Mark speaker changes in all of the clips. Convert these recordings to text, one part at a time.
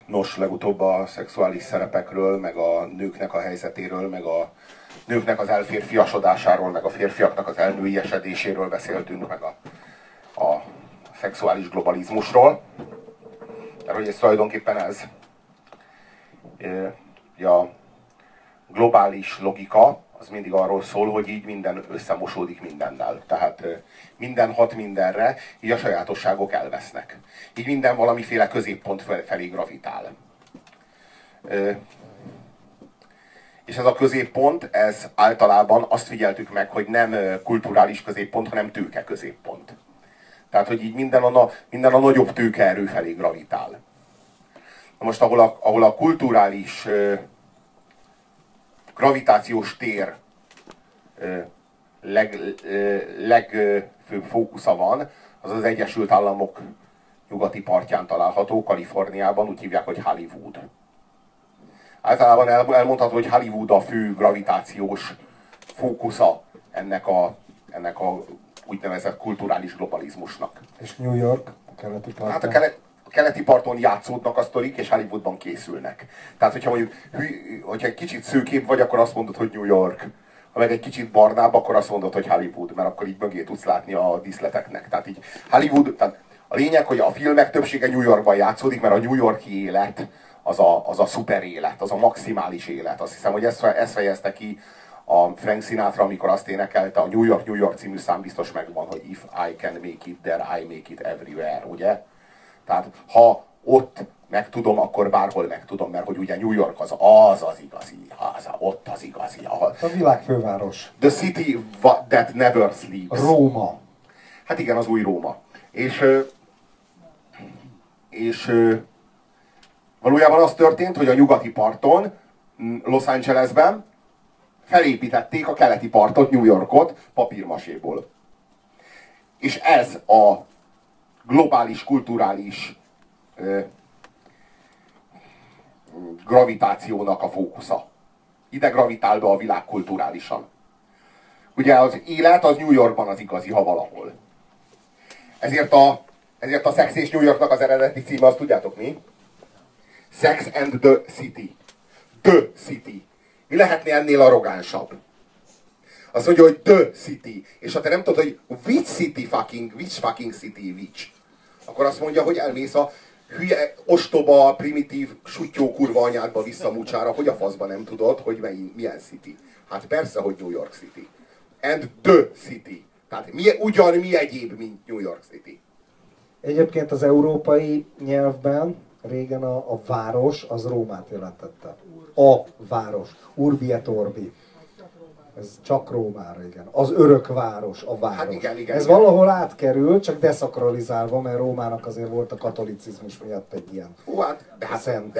Speaker 1: Nos, legutóbb a szexuális szerepekről, meg a nőknek a helyzetéről, meg a nőknek az elférfiasodásáról, meg a férfiaknak az elnőiesedéséről beszéltünk, meg a szexuális globalizmusról. Mert hogy ez tulajdonképpen ez. A globális logika az mindig arról szól, hogy így minden összemosódik mindennel. Tehát minden hat mindenre, így a sajátosságok elvesznek. Így minden valamiféle középpont felé gravitál. És ez a középpont, ez általában azt figyeltük meg, hogy nem kulturális középpont, hanem tőke középpont. Tehát, hogy így minden a nagyobb tőkeerő felé gravitál. Na most, ahol a kulturális gravitációs tér legfőbb fókusza van, az az Egyesült Államok nyugati partján található, Kaliforniában, úgy hívják, hogy Hollywood. Általában elmondható, hogy Hollywood a fő gravitációs fókusza ennek a úgynevezett kulturális globalizmusnak.
Speaker 2: És New York, a keleti parton?
Speaker 1: Hát a keleti parton játszódnak a sztorik, és Hollywoodban készülnek. Tehát, hogyha egy kicsit szőkébb vagy, akkor azt mondod, hogy New York. Ha meg egy kicsit barnább, akkor azt mondod, hogy Hollywood, mert akkor így mögé tudsz látni a díszleteknek. Tehát így Hollywood, tehát a lényeg, hogy a filmek többsége New Yorkban játszódik, mert a New York-i élet az a szuper élet, az a maximális élet. Azt hiszem, hogy ezt fejezte ki a Frank Sinatra, amikor azt énekelte, a New York, New York című szám biztos megvan, hogy if I can make it there, I make it everywhere, ugye? Tehát ha ott megtudom, akkor bárhol megtudom, mert hogy ugye New York az igazi, ott az igazi.
Speaker 2: A világ főváros.
Speaker 1: The city that never sleeps.
Speaker 2: Róma.
Speaker 1: Hát igen, az új Róma. És valójában az történt, hogy a nyugati parton, Los Angelesben felépítették a keleti partot, New Yorkot papírmaséból. És ez a globális, kulturális gravitációnak a fókusza. Ide gravitál be a világ kulturálisan. Ugye az élet az New Yorkban az igazi, ha valahol. Ezért a Sex és New Yorknak az eredeti címe, azt tudjátok mi? Sex and the City. The City. Mi lehetne ennél arrogánsabb? Azt mondja, hogy the city. És ha te nem tudod, hogy which fucking city, which, akkor azt mondja, hogy elmész a hülye, ostoba, primitív, sutyó kurva anyádba visszamúcsára, hogy a faszban nem tudod, hogy milyen city. Hát persze, hogy New York City. And the city. Tehát mi egyéb, mint New York City.
Speaker 2: Egyébként az európai nyelvben régen a város az Rómát jelentette. A város. Urbi et orbi. Ez csak Rómára, igen. Az örök város, a város.
Speaker 1: Hát igen,
Speaker 2: ez valahol átkerül, csak deszakralizálva, mert Rómának azért volt a katolicizmus miatt egy ilyen
Speaker 1: szent.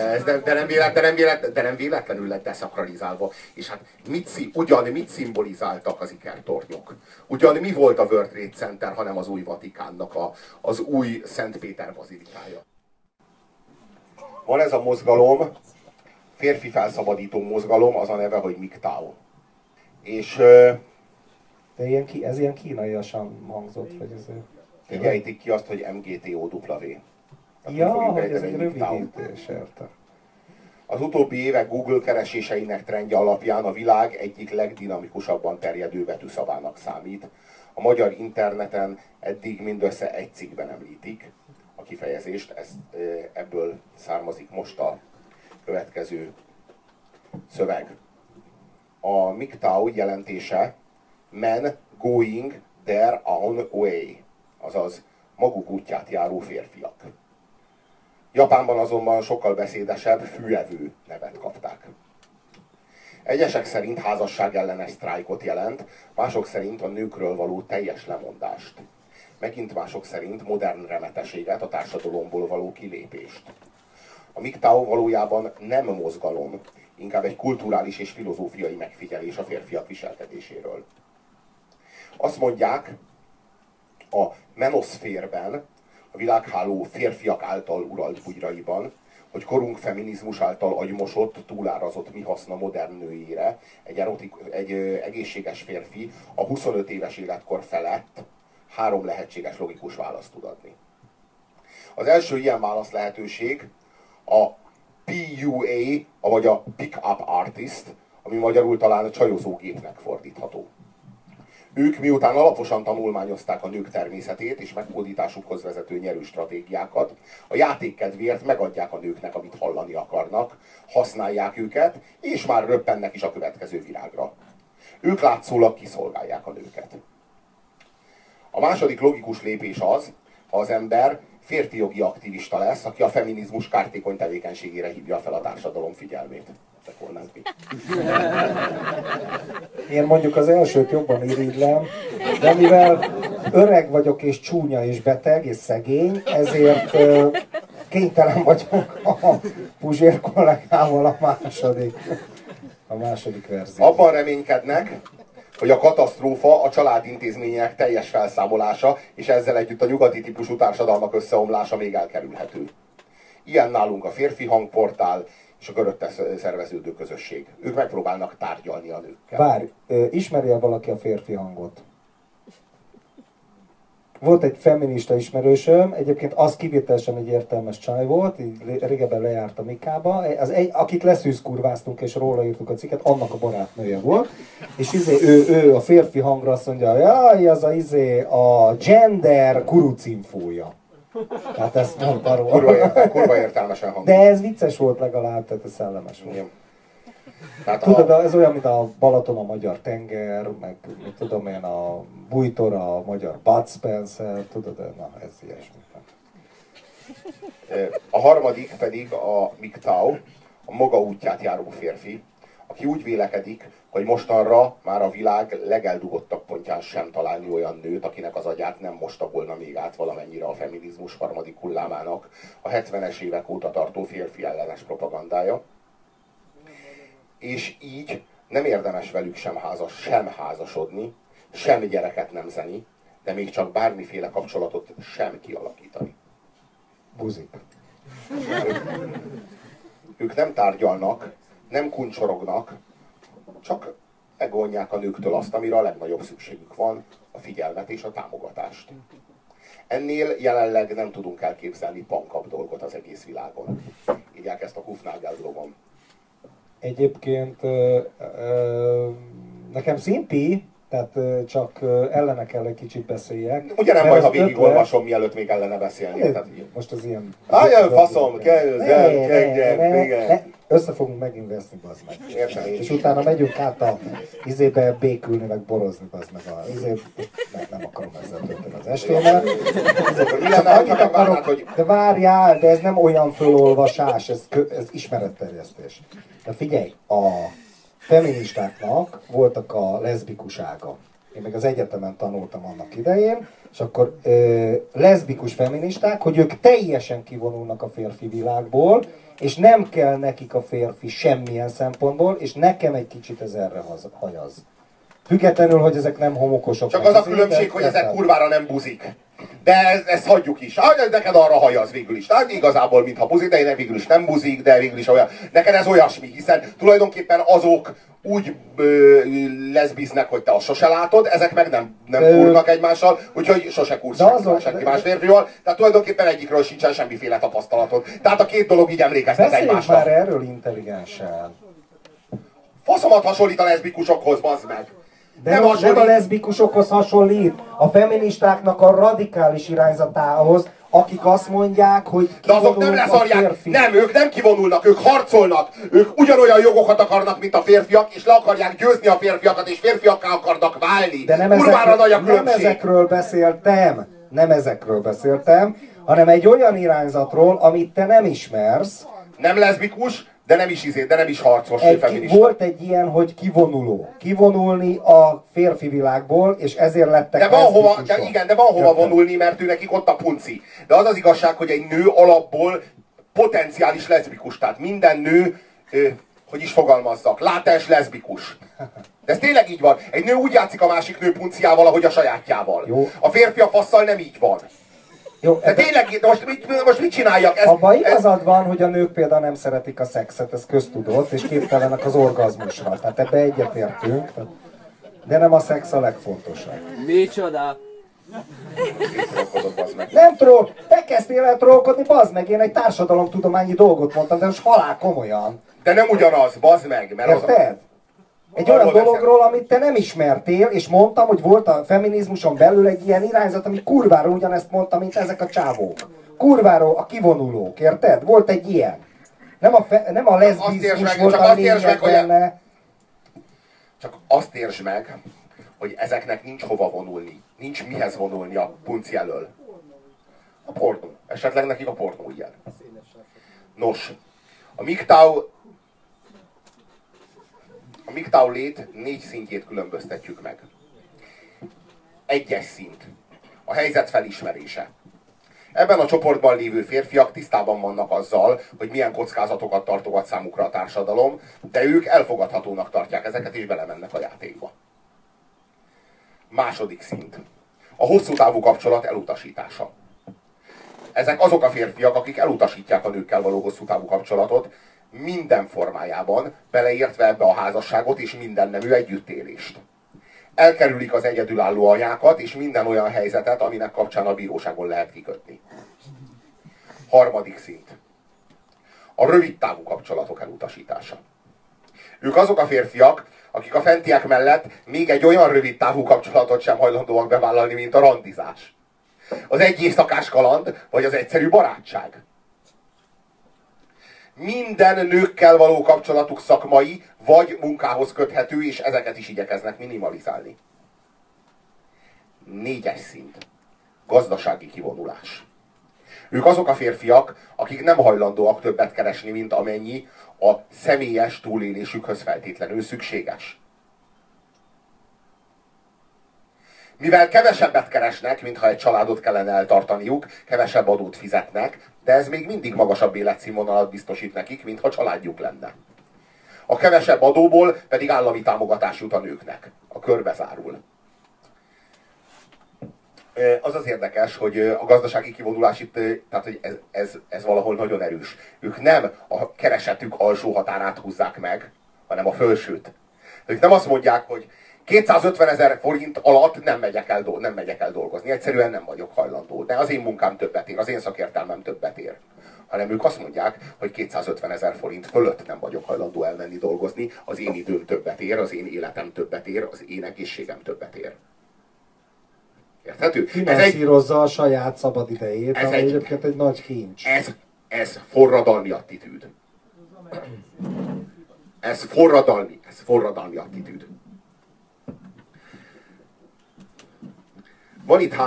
Speaker 1: De nem véletlenül lett deszakralizálva. És hát mit szimbolizáltak az ikertornyok? Ugyan mi volt a World Trade Center, hanem az új Vatikánnak az új Szent Péter bazilikája. Van ez a mozgalom, férfi felszabadító mozgalom, az a neve, hogy MGTOW. És...
Speaker 2: De ez ilyen kínaiasan hangzott, hogy ez...
Speaker 1: Így ejtik ki azt, hogy MGTOW.
Speaker 2: Ja, hogy ez egy rövidítés, érte.
Speaker 1: Az utóbbi évek Google kereséseinek trendje alapján a világ egyik legdinamikusabban terjedő betűszavának számít. A magyar interneten eddig mindössze egy cikkben említik a kifejezést, ebből származik most a következő szöveg. A MGTOW jelentése Men going their own way, azaz maguk útját járó férfiak. Japánban azonban sokkal beszédesebb fűevő nevet kapták. Egyesek szerint házasságellenes sztrájkot jelent, mások szerint a nőkről való teljes lemondást. Megint mások szerint modern remeteséget, a társadalomból való kilépést. A MGTOW valójában nem mozgalom, inkább egy kulturális és filozófiai megfigyelés a férfiak viselkedéséről. Azt mondják, a menoszférben, a világháló férfiak által uralt bugyraiban, hogy korunk feminizmus által agymosott, túlárazott mi haszna modern nőjére egy egészséges férfi a 25 éves életkor felett 3 lehetséges logikus választ tud adni. Az első ilyen válasz lehetőség a PUA, vagy a Pick-up Artist, ami magyarul talán a csajozógépnek fordítható. Ők miután alaposan tanulmányozták a nők természetét és megfordításukhoz vezető nyerő stratégiákat, a játék kedvéért megadják a nőknek, amit hallani akarnak, használják őket, és már röppennek is a következő virágra. Ők látszólag kiszolgálják a nőket. A második logikus lépés az, ha az ember férfi jogi aktivista lesz, aki a feminizmus kártékony tevékenységére hívja fel a társadalom figyelmét.
Speaker 2: Én mondjuk az elsőt jobban irigylem, de mivel öreg vagyok és csúnya és beteg és szegény, ezért kénytelen vagyok a Puzsér kollégával a második verzió.
Speaker 1: Abban reménykednek, hogy a katasztrófa a családintézmények teljes felszámolása, és ezzel együtt a nyugati típusú társadalmak összeomlása még elkerülhető. Ilyen nálunk a Férfi Hangportál és a körötte szerveződő közösség. Ők megpróbálnak tárgyalni a nőkkel.
Speaker 2: Várj, ismerje valaki a Férfi Hangot? Volt egy feminista ismerősöm, egyébként az kivételesen egy értelmes csaj volt, így régebben lejárt a Mikába, akit leszűzkurváztunk és róla írtuk a cikket, annak a barátnője volt, és ő a Férfi Hangra azt mondja, jaj, az a gender kurucinfója. Tehát ezt mondta róla.
Speaker 1: Kurva értelmesen hangzik.
Speaker 2: De ez vicces volt legalább, tehát ez szellemes volt.
Speaker 1: Igen. Hát
Speaker 2: tudod, ez olyan, mint a Balaton a magyar tenger, meg mit tudom én, a Bújtor a magyar Bud Spencer, tudod, na ez ilyesmi.
Speaker 1: A harmadik pedig a MGTOW, a maga útját járó férfi, aki úgy vélekedik, hogy mostanra már a világ legeldugottabb pontján sem találni olyan nőt, akinek az agyát nem mosta volna még át valamennyire a feminizmus harmadik hullámának a 70-es évek óta tartó férfi ellenes propagandája. És így nem érdemes velük sem házasodni, sem gyereket nemzeni, de még csak bármiféle kapcsolatot sem kialakítani.
Speaker 2: Buzik.
Speaker 1: Ők nem tárgyalnak, nem kuncsorognak, csak megvonják a nőktől azt, amire a legnagyobb szükségük van, a figyelmet és a támogatást. Ennél jelenleg nem tudunk elképzelni pankabb dolgot az egész világon. Írják ezt a Hufnagel blogon.
Speaker 2: Egyébként nekem szimpi, tehát csak ellene kell egy kicsit beszéljek.
Speaker 1: Ugye nem baj, ha végigolvasom, mielőtt még ellene beszélni.
Speaker 2: Most az ilyen...
Speaker 1: Álljon faszom, kell,
Speaker 2: össze fogunk megint veszni, bazd meg.
Speaker 1: Értem én.
Speaker 2: És utána megyünk át a izébe békülni, meg borozni, bazd meg a izébe. Nem akarom ezzel tölteni az estémet. De várjál, de ez nem olyan fölolvasás, ez ismeretterjesztés. De figyelj, a feministáknak voltak a leszbikus ága. Én meg az egyetemen tanultam annak idején, és akkor leszbikus feministák, hogy ők teljesen kivonulnak a férfi világból, és nem kell nekik a férfi semmilyen szempontból, és nekem egy kicsit ez erre hajaz. Függetlenül, hogy ezek nem homokosok.
Speaker 1: Csak az a különbség, hogy ezek kurvára nem buzik. De ezt hagyjuk is. Neked arra hajaz végül is. Tehát igazából, mintha buzik, de én végül is nem buzik, de végül is olyan. Neked ez olyasmi, hiszen tulajdonképpen azok úgy leszbiznek, hogy te azt sose látod, ezek meg nem kurnak egymással, úgyhogy sose kursz senki más férfival. Tehát tulajdonképpen egyikről sincsen semmiféle tapasztalatod. Tehát a két dolog így emlékeztet egymásra.
Speaker 2: Beszéljünk már erről intelligensen.
Speaker 1: Faszomat hasonlít a leszbikusokhoz, bazd meg.
Speaker 2: De nem a leszbikusokhoz hasonlít, a feministáknak a radikális irányzatához, akik azt mondják, hogy
Speaker 1: de azok nem leszarják, nem, ők nem kivonulnak, ők harcolnak, ők ugyanolyan jogokat akarnak, mint a férfiak, és le akarják győzni a férfiakat, és férfiakká akarnak válni.
Speaker 2: De nem ezekről beszéltem, hanem egy olyan irányzatról, amit te nem ismersz.
Speaker 1: Nem leszbikus, de nem is harcos feminista.
Speaker 2: Volt egy ilyen, hogy kivonuló. Kivonulni a férfi világból, és ezért lettek
Speaker 1: leszbikusok. De van hova vonulni, mert ő nekik ott a punci. De az az igazság, hogy egy nő alapból potenciális leszbikus. Tehát minden nő, hogy is fogalmazzak, látens leszbikus. De ez tényleg így van. Egy nő úgy játszik a másik nő punciával, ahogy a sajátjával.
Speaker 2: Jó.
Speaker 1: A férfi a fasszal nem így van.
Speaker 2: Jó,
Speaker 1: de tényleg, most mit csináljak?
Speaker 2: Abban igazad van, hogy a nők például nem szeretik a szexet, ez köztudott, és képtelenek az orgazmusra. Tehát ebbe egyetértünk. De nem a szex a legfontosabb.
Speaker 3: Micsoda?
Speaker 1: Trollkodok, bazd meg.
Speaker 2: Nem troll, te kezdtél el trollkodni, bazd meg, én egy társadalomtudományi dolgot mondtam, de most halál komolyan.
Speaker 1: De nem ugyanaz, bazd meg, mert az...
Speaker 2: Érted? Egy olyan dologról, amit te nem ismertél, és mondtam, hogy volt a feminizmuson belül egy ilyen irányzat, ami kurvára ugyanezt mondta, mint ezek a csávók. Kurvára a kivonulók, érted? Volt egy ilyen. Nem a leszbizmus volt a lényeg benne.
Speaker 1: Csak azt értsd meg, hogy ezeknek nincs hova vonulni. Nincs mihez vonulni a punci elől. A pornó. Esetleg nekik a pornó ilyen. Nos, a MGTOW lét 4 szintjét különböztetjük meg. 1-es szint. A helyzet felismerése. Ebben a csoportban lévő férfiak tisztában vannak azzal, hogy milyen kockázatokat tartogat számukra a társadalom, de ők elfogadhatónak tartják ezeket, és belemennek a játékba. 2. szint. A hosszú távú kapcsolat elutasítása. Ezek azok a férfiak, akik elutasítják a nőkkel való hosszú távú kapcsolatot minden formájában, beleértve ebbe a házasságot és minden nemű együttélést. Elkerülik az egyedülálló anyákat és minden olyan helyzetet, aminek kapcsán a bíróságon lehet kikötni. 3. szint. A rövid távú kapcsolatok elutasítása. Ők azok a férfiak, akik a fentiek mellett még egy olyan rövid távú kapcsolatot sem hajlandóak bevállalni, mint a randizás. Az egy éjszakás kaland, vagy az egyszerű barátság. Minden nőkkel való kapcsolatuk szakmai, vagy munkához köthető, és ezeket is igyekeznek minimalizálni. 4. szint. Gazdasági kivonulás. Ők azok a férfiak, akik nem hajlandóak többet keresni, mint amennyi a személyes túlélésükhöz feltétlenül szükséges. Mivel kevesebbet keresnek, mintha egy családot kellene eltartaniuk, kevesebb adót fizetnek, de ez még mindig magasabb életszínvonalat biztosít nekik, mintha családjuk lenne. A kevesebb adóból pedig állami támogatás jut a nőknek. A körbe zárul. Az az érdekes, hogy a gazdasági kivonulás itt, tehát hogy ez valahol nagyon erős. Ők nem a keresetük alsó határát húzzák meg, hanem a fölsőt. Ők nem azt mondják, hogy 250 000 forint alatt nem megyek el dolgozni. Egyszerűen nem vagyok hajlandó. De az én munkám többet ér, az én szakértelmem többet ér. Hanem ők azt mondják, hogy 250 000 forint fölött nem vagyok hajlandó elmenni dolgozni, az én időm többet ér, az én életem többet ér, az én egészségem többet ér. Érthető?
Speaker 2: Finanszírozza a saját szabadidejét, ami egyébként egy nagy kincs.
Speaker 1: Ez forradalmi attitűd. Ez forradalmi attitűd. Van itt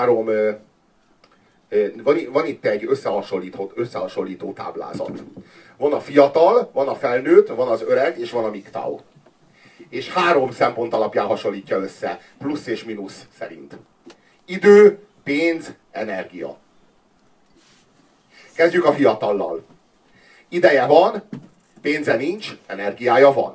Speaker 1: van itt egy összehasonlító táblázat. Van a fiatal, van a felnőtt, van az öreg, és van a MGTOW. És 3 szempont alapján hasonlítja össze, plusz és mínusz szerint. Idő, pénz, energia. Kezdjük a fiatallal. Ideje van, pénze nincs, energiája van.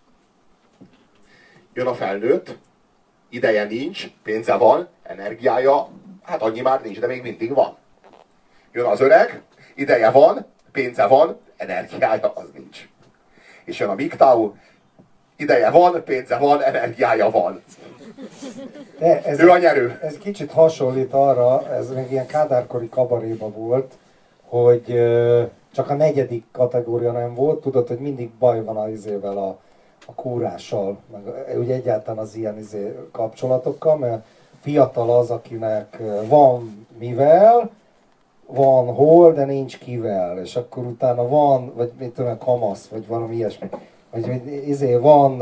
Speaker 1: Jön a felnőtt, ideje nincs, pénze van, energiája, hát annyi már nincs, de még mindig van. Jön az öreg, ideje van, pénze van, energiája az nincs. És jön a MGTOW, ideje van, pénze van, energiája van. Ő a nyerő.
Speaker 2: Ez kicsit hasonlít arra, ez még ilyen kádárkori kabaréba volt, hogy csak a 4. kategória nem volt, tudod, hogy mindig baj van a kúrással, meg ugye egyáltalán az ilyen kapcsolatokkal, mert fiatal az, akinek van mivel, van hol, de nincs kivel, és akkor utána van, vagy mit tudom, kamasz, vagy valami ilyesmi, vagy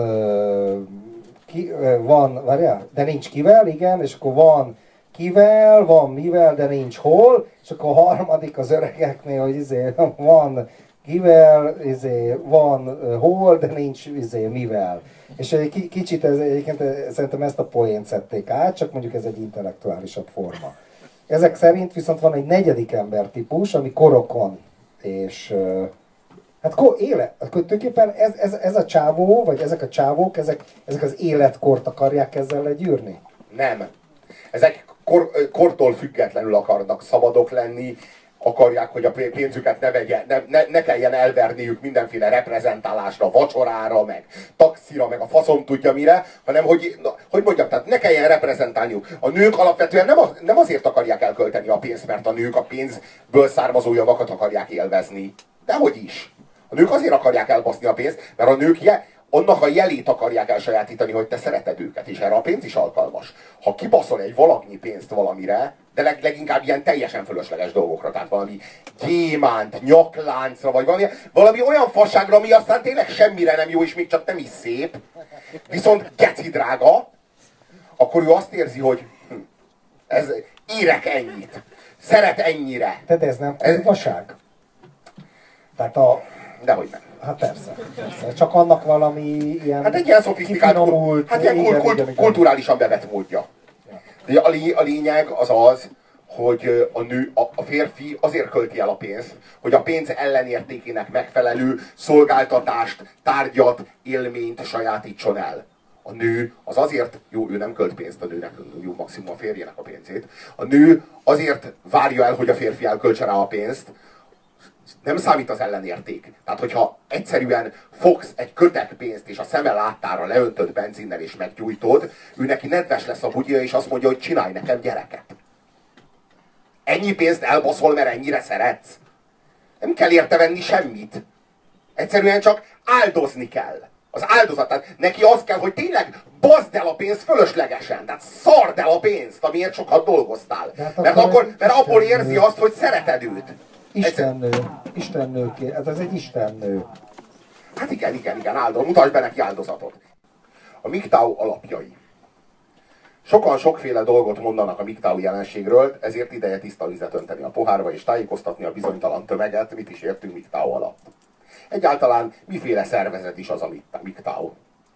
Speaker 2: van, várjál, de nincs kivel, igen, és akkor van kivel, van mivel, de nincs hol, és akkor a harmadik az öregeknél, hogy van kivel, van hol, de nincs mivel. És egy kicsit egyébként szerintem ezt a poént szedték át, csak mondjuk ez egy intellektuálisabb forma. Ezek szerint viszont van egy 4. embertípus, ami korokon, és hát tulajdonképpen ez a csávó, vagy ezek a csávók, ezek az életkort akarják ezzel legyűrni?
Speaker 1: Nem. Ezek kortól függetlenül akarnak szabadok lenni, akarják, hogy a pénzüket ne kelljen elverniük mindenféle reprezentálásra, vacsorára, meg taxira, meg a faszom tudja mire, hanem hogy mondjam, tehát ne kelljen reprezentálniuk. A nők alapvetően nem azért akarják elkölteni a pénzt, mert a nők a pénzből származó javakat akarják élvezni. Dehogy is. A nők azért akarják elbaszni a pénzt, mert a nők annak a jelét akarják elsajátítani, hogy te szereted őket, és erre a pénz is alkalmas. Ha kibaszol egy valagnyi pénzt valamire, de leginkább ilyen teljesen fölösleges dolgokra, tehát valami gyémánt, nyakláncra, vagy valami olyan fasságra, ami aztán tényleg semmire nem jó, és még csak nem is szép, viszont geci drága, akkor ő azt érzi, hogy érek ennyit, szeret ennyire.
Speaker 2: Tehát ez nem fasság? Tehát
Speaker 1: Dehogy nem.
Speaker 2: Hát persze. Csak annak valami ilyen...
Speaker 1: Hát egy ilyen szofisztikált, kulturálisan bevett módja. De a lényeg az, hogy a férfi azért költi el a pénzt, hogy a pénz ellenértékének megfelelő szolgáltatást, tárgyat, élményt sajátítson el. A nő az azért, jó, ő nem költ pénzt, a nőnek, jó, maximum a férjének a pénzét. A nő azért várja el, hogy a férfi elköltse rá a pénzt, nem számít az ellenérték. Tehát, hogyha egyszerűen fogsz egy kötek pénzt, és a szeme láttára leöntöd benzinnel, és meggyújtod, ő neki nedves lesz a bugyja, és azt mondja, hogy csinálj nekem gyereket. Ennyi pénzt elbaszol, mert ennyire szeretsz. Nem kell érte venni semmit. Egyszerűen csak áldozni kell. Az áldozat. Tehát neki az kell, hogy tényleg baszd el a pénzt fölöslegesen. Tehát szard el a pénzt, amiért sokat dolgoztál. Mert abból érzi azt, hogy szereted őt.
Speaker 2: Istennő, ez egy istennő.
Speaker 1: Hát igen, áldozat. Mutasd be neki áldozatot. A MGTOW alapjai. Sokan sokféle dolgot mondanak a MGTOW jelenségről, ezért ideje tiszta vizet önteni a pohárba és tájékoztatni a bizonytalan tömeget, mit is értünk MGTOW alatt. Egyáltalán miféle szervezet is az a MGTOW?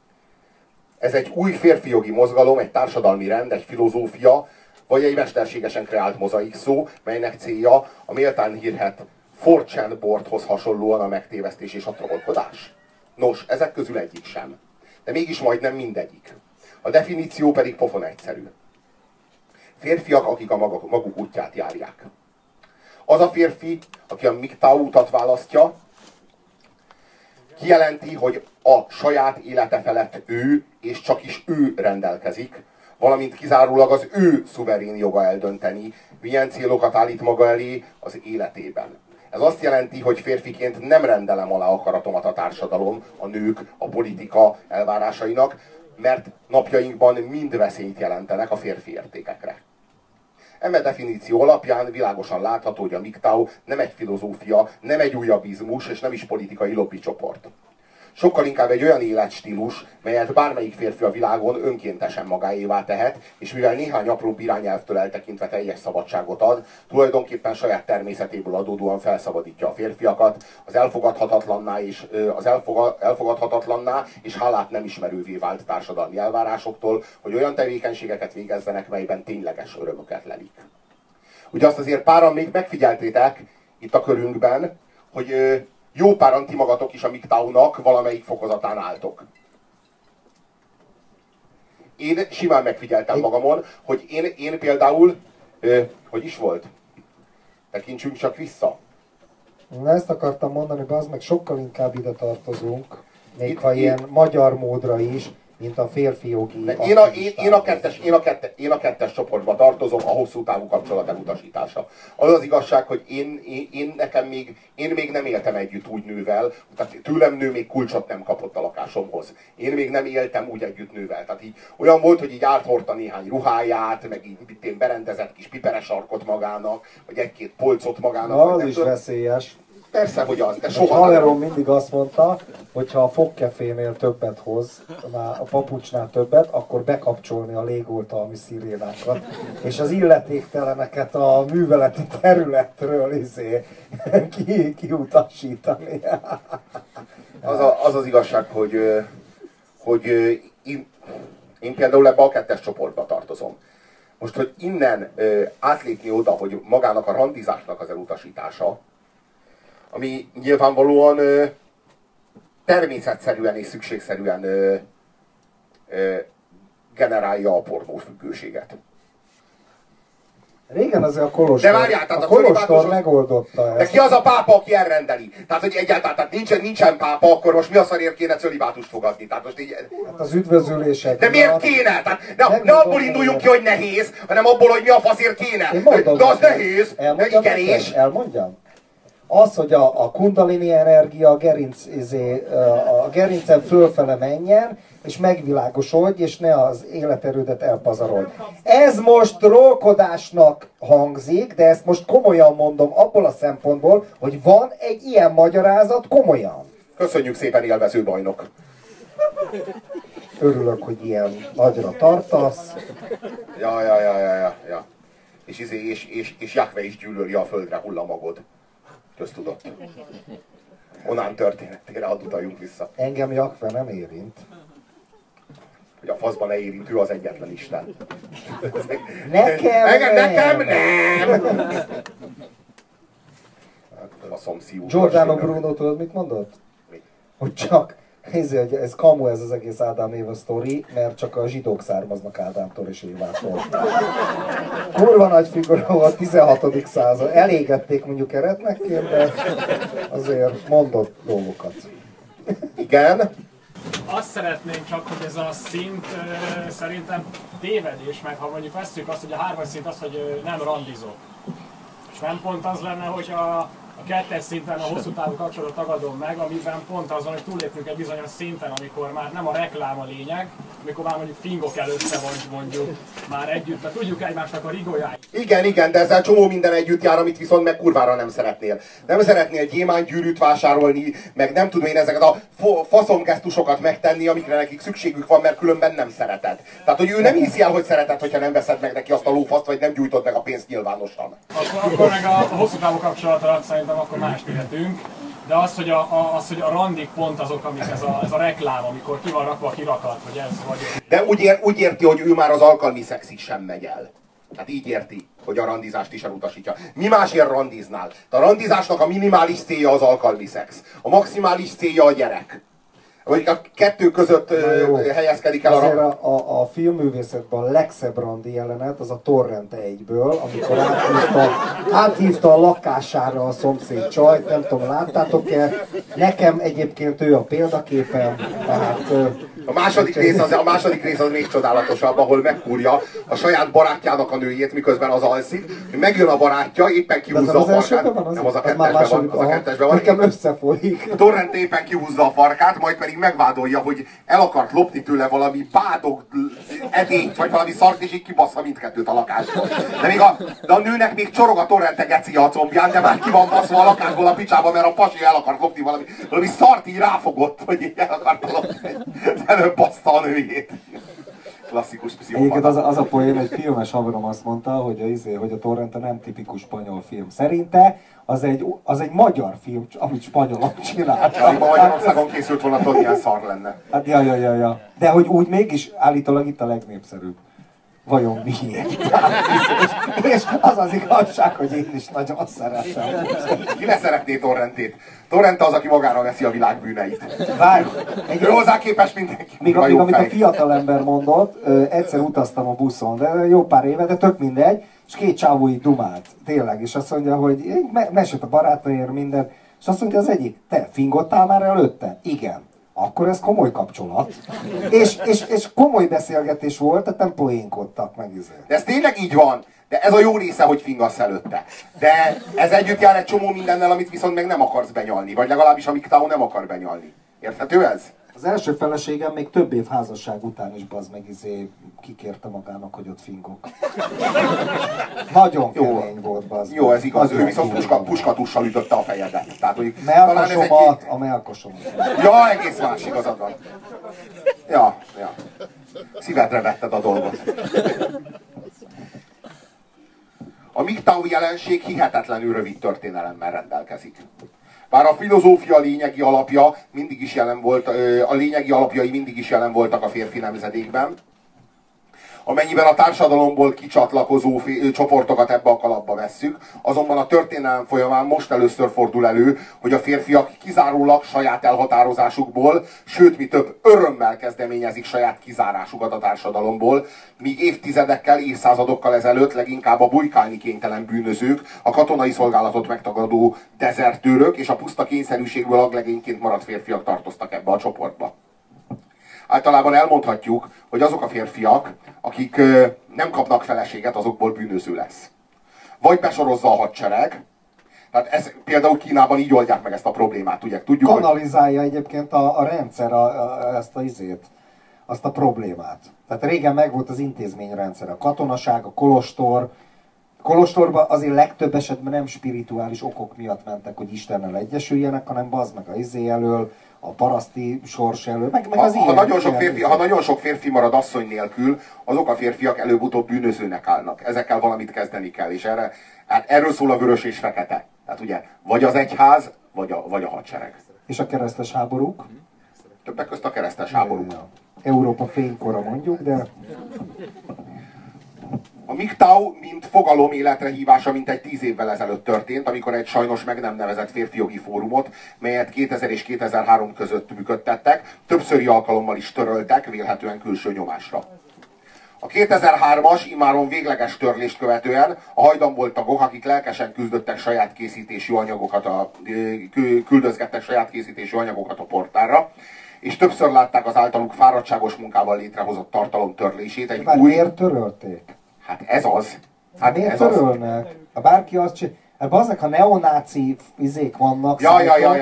Speaker 1: Ez egy új férfi jogi mozgalom, egy társadalmi rend, egy filozófia, vagy egy mesterségesen kreált mozaik szó, melynek célja a méltán hírhedt 4chan boardhoz hasonlóan a megtévesztés és a trollkodás? Nos, ezek közül egyik sem. De mégis majdnem mindegyik. A definíció pedig pofon egyszerű. Férfiak, akik a maguk útját járják. Az a férfi, aki a MGTOW utat választja, kijelenti, hogy a saját élete felett ő, és csak is ő rendelkezik, valamint kizárólag az ő szuverén joga eldönteni, milyen célokat állít maga elé az életében. Ez azt jelenti, hogy férfiként nem rendelem alá akaratomat a társadalom, a nők, a politika elvárásainak, mert napjainkban mind veszélyt jelentenek a férfi értékekre. Eme definíció alapján világosan látható, hogy a MGTOW nem egy filozófia, nem egy újabbizmus, és nem is politikai lobbycsoport. Sokkal inkább egy olyan életstílus, melyet bármelyik férfi a világon önkéntesen magáévá tehet, és mivel néhány apróbb irányelvtől eltekintve teljes szabadságot ad, tulajdonképpen saját természetéből adódóan felszabadítja a férfiakat az elfogadhatatlanná és hálát nem ismerővé vált társadalmi elvárásoktól, hogy olyan tevékenységeket végezzenek, melyben tényleges örömöket lelik. Ugye azt azért páran még megfigyeltétek itt a körünkben, hogy jó páran ti magatok is a MGTOW-nak valamelyik fokozatán álltok. Én simán megfigyeltem magamon, hogy én például, hogy is volt? Tekintsünk csak vissza.
Speaker 2: Na ezt akartam mondani, bazd meg, sokkal inkább ide tartozunk, még ha ilyen magyar módra is, mint a férfi jogi
Speaker 1: én a kettes csoportba tartozom, a hosszú távú kapcsolat elutasítása. Az az igazság, hogy én még nem éltem együtt úgy nővel, tehát tőlem nő még kulcsot nem kapott a lakásomhoz. Én még nem éltem úgy együtt nővel. Tehát így olyan volt, hogy így áthordta néhány ruháját, meg így én berendezett kis piperes sarkot magának, vagy egy-két polcot magának.
Speaker 2: Na, az is veszélyes.
Speaker 1: Persze, hogy az, de soha
Speaker 2: Haverom mindig azt mondta, hogy ha a fogkefénél többet hoz, a papucsnál többet, akkor bekapcsolni a légoltalmi szirénákat, és az illetékteleneket a műveleti területről kiutasítani.
Speaker 1: Az az igazság, hogy én például ebbe a kettes csoportba tartozom. Most, hogy innen átlépni oda, hogy magának a randizásnak az elutasítása, ami nyilvánvalóan természetszerűen és szükségszerűen generálja a pornófüggőséget.
Speaker 2: Régen azért a Kolostor,
Speaker 1: De várjál, tehát
Speaker 2: a
Speaker 1: a
Speaker 2: Kolostor
Speaker 1: cölibátus
Speaker 2: megoldotta
Speaker 1: De
Speaker 2: ezt.
Speaker 1: ki az a pápa, aki elrendeli? Tehát, hogy egyáltalán tehát nincsen pápa, akkor most mi a szarért kéne cölibátust fogadni? Tehát most így...
Speaker 2: Hát az üdvözülések.
Speaker 1: De miért kéne? Tehát ne abból induljunk ki, hogy nehéz, hanem abból, hogy mi a faszért kéne. De az nehéz. Igenés.
Speaker 2: Elmondjam? Az, hogy a kundalini energia a gerincen fölfele menjen, és megvilágosodj, és ne az életerődet elpazarolj. Ez most trollkodásnak hangzik, de ezt most komolyan mondom abból a szempontból, hogy van egy ilyen magyarázat komolyan.
Speaker 1: Köszönjük szépen, élvező bajnok.
Speaker 2: Örülök, hogy ilyen nagyra tartasz.
Speaker 1: Ja. És Jakve is gyűlöli a földre hullamagod. Köztudott. Onnan történetére hadd utaljunk vissza.
Speaker 2: Engem Jakve nem érint.
Speaker 1: Hogy a faszban ne érint, ő az egyetlen Isten.
Speaker 2: Nekem
Speaker 1: nem! Faszom szíjú.
Speaker 2: Giordano Bruno, tudod mit mondott?
Speaker 1: Mi?
Speaker 2: Hogy csak, hogy ez kamu ez az egész Ádám Éva sztori, mert csak a zsidók származnak Ádámtól és Évától. Kurva nagy figura volt, 16. század. Elégették mondjuk eretnekként, de azért mondott dolgokat.
Speaker 1: Igen.
Speaker 3: Azt szeretném csak, hogy ez a szint szerintem tévedés, meg ha mondjuk vesszük azt, hogy a 3-as szint az, hogy nem randizok. És nem pont az lenne, hogy a 2-es szinten a hosszú távú kapcsolatot tagadom meg, amiben pont azon, hogy túllépünk egy bizonyos szinten, amikor már nem a reklám a lényeg, amikor már mondjuk fingok előtte vagy mondjuk már együtt, de tudjuk egymásnak a rigójáit.
Speaker 1: Igen, de ezzel csomó minden együtt jár, amit viszont meg kurvára nem szeretnél. Nem szeretnél gyémántgyűrűt vásárolni, meg nem tudom én ezeket a faszomgesztusokat megtenni, amikre nekik szükségük van, mert különben nem szereted. Tehát, hogy ő nem hiszi el, hogy szereted, hogyha nem veszed meg neki azt a lófaszt, vagy nem gyújtod meg a pénzt nyilvánosan.
Speaker 3: Akkor meg a hosszú távú kapcsolatra szerintem akkor más tehetünk. De hogy a randik pont azok, amik ez a reklám, amikor ki van rakva a kirakat, hogy ez vagy...
Speaker 1: De úgy érti, hogy ő már az alkalmi szexig sem megy el. Hát így érti, hogy a randizást is elutasítja. Mi másért randiznál? A randizásnak a minimális célja az alkalmi szex. A maximális célja a gyerek. Vagy a kettő között helyezkedik el
Speaker 2: azért a filmművészetben a legszebb randi jelenet az a Torrent 1-ből, amikor áthívta a lakására a szomszéd csajt, nem tudom, láttátok-e? Nekem egyébként ő a példaképem, tehát...
Speaker 1: A második rész az még csodálatosabb, ahol megkúrja a saját barátjának a nőjét, miközben az alszik, hogy megjön a barátja, éppen kihúzza a farkát. Nem, az a kettesben van. Az a kettesben van.
Speaker 2: Nekem összefolyik.
Speaker 1: A Torrent éppen kihúzza a farkát, majd pedig megvádolja, hogy el akart lopni tőle valami bádog edényt, vagy valami szart, és így kibassza mindkettőt a lakásból. De a nőnek még csorog a Torrente geci a combján, de már ki van baszva a lakásból a picsába, mert a pasi el akart lopni valami szart, így ráfogott, hogy így el akart lopni. Előbb baszta a nőjét. Klasszikus
Speaker 2: Egyébként
Speaker 1: pszichopata.
Speaker 2: az a poén, egy filmes haverom azt mondta, hogy a Torrente nem tipikus spanyol film. Szerinte az egy magyar film, amit spanyolok csináltak.
Speaker 1: Ha Magyarországon készült volna, tudod, milyen szar lenne.
Speaker 2: Hát ja. De hogy úgy mégis állítólag itt a legnépszerűbb. Vajon miért? És az az igazság, hogy én is nagyon szeretem.
Speaker 1: Ki ne szeretné Torrentét? Torrente az, aki magára veszi a világ bűneit.
Speaker 2: Várj!
Speaker 1: Ő hozzá képest mindenki.
Speaker 2: Még amit a fiatalember mondott, egyszer utaztam a buszon, de jó pár éve, de tök mindegy, és két csávó így dumált, tényleg, és azt mondja, hogy mesélt a barátnőért minden, és azt mondja az egyik, te fingottál már előtte? Igen. Akkor ez komoly kapcsolat. És komoly beszélgetés volt, tehát nem poénkodtak meg izé.
Speaker 1: De ez tényleg így van. De ez a jó része, hogy fingasz előtte. De ez együtt jár egy csomó mindennel, amit viszont meg nem akarsz benyalni. Vagy legalábbis amíg Tao nem akar benyalni. Érthető ez?
Speaker 2: Az első feleségem még több év házasság után is bazd meg kikérte magának, hogy ott fingok. Nagyon kemény volt bazd.
Speaker 1: Jó, ez igaz. Ő viszont puskatussal ütötte a fejedet. Tehát, hogy
Speaker 2: a melkosomat.
Speaker 1: Ja, egész más, igazad van. Ja. Szívedre vetted a dolgot. A MGTOW jelenség hihetetlenül rövid történelemmel rendelkezik. Bár a filozófia lényegi alapja mindig is jelen volt, a lényegi alapjai mindig is jelen voltak a férfi nemzedékben, amennyiben a társadalomból kicsatlakozó csoportokat ebbe a kalapba vesszük, azonban a történelem folyamán most először fordul elő, hogy a férfiak kizárólag saját elhatározásukból, sőt, mi több, örömmel kezdeményezik saját kizárásukat a társadalomból, míg évtizedekkel, évszázadokkal ezelőtt leginkább a bujkálni kénytelen bűnözők, a katonai szolgálatot megtagadó dezertőrök és a puszta kényszerűségből aglegényként maradt férfiak tartoztak ebbe a csoportba. Általában elmondhatjuk, hogy azok a férfiak, akik nem kapnak feleséget, azokból bűnöző lesz. Vagy besorozza a hadsereg, tehát ez, például Kínában így oldják meg ezt a problémát, ugye? Tudjuk,
Speaker 2: kanalizálja egyébként a rendszer ezt a izét, azt a problémát. Tehát régen megvolt az intézményrendszer, a katonaság, a kolostor. Kolostorban azért legtöbb esetben nem spirituális okok miatt mentek, hogy Istennel egyesüljenek, hanem bazd meg a izé elől, a paraszti sors elől, meg az
Speaker 1: ha nagyon sok férfi marad asszony nélkül, azok a férfiak előbb-utóbb bűnözőnek állnak. Ezekkel valamit kezdeni kell, és erről szól a vörös és fekete. Tehát ugye, vagy az egyház, vagy a hadsereg.
Speaker 2: És a keresztes háborúk?
Speaker 1: Többek közt a keresztes háborúk.
Speaker 2: Európa fénykora mondjuk, de...
Speaker 1: A MGTOW, mint fogalom életre hívása mintegy 10 évvel ezelőtt történt, amikor egy sajnos meg nem nevezett férfijogi fórumot, melyet 2000 és 2003 között működtettek, többszöri alkalommal is töröltek, vélhetően külső nyomásra. A 2003-as, immáron végleges törlést követően a hajdanból tagok, akik lelkesen küzdöttek saját készítésű anyagokat, küldözgettek saját készítésű anyagokat a portálra, és többször látták az általuk fáradtságos munkával létrehozott tartalom törlését.
Speaker 2: Miért törölték?
Speaker 1: Hát ez az.
Speaker 2: Hát miért törölnek? Ha bárki azt csinál... Hát bazdmeg, ha neonáci izék vannak...
Speaker 1: Ja.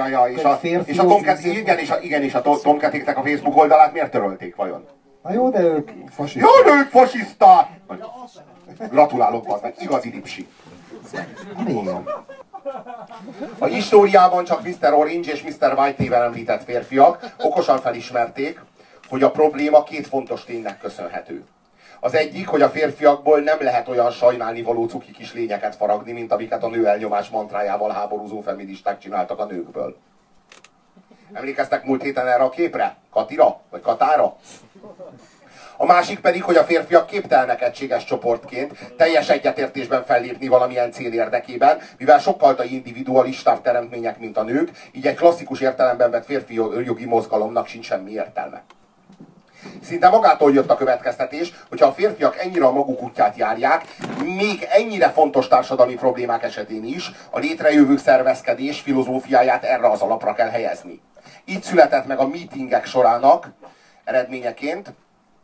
Speaker 1: És a Tomcatéknek a Facebook oldalát miért törölték vajon?
Speaker 2: Na jó, de ők fasiszták.
Speaker 1: Jó, de ők fasiszták! Gratulálok, bazdmeg, igazi lipsi.
Speaker 2: Miért?
Speaker 1: A históriában csak Mr. Orange és Mr. White néven említett férfiak okosan felismerték, hogy a probléma két fontos ténynek köszönhető. Az egyik, hogy a férfiakból nem lehet olyan sajnálnivaló cuki kis lényeket faragni, mint amiket a nő elnyomás mantrájával háborúzó feministák csináltak a nőkből. Emlékeztek múlt héten erre a képre? Katira? Vagy Katára? A másik pedig, hogy a férfiak képtelenek egységes csoportként teljes egyetértésben fellépni valamilyen cél érdekében, mivel sokkal individualistább teremtmények, mint a nők, így egy klasszikus értelemben vett férfi jogi mozgalomnak sincs semmi értelme. Szinte magától jött a következtetés, hogyha a férfiak ennyire a maguk útját járják, még ennyire fontos társadalmi problémák esetén is a létrejövő szervezkedés filozófiáját erre az alapra kell helyezni. Így született meg a meetingek sorának eredményeként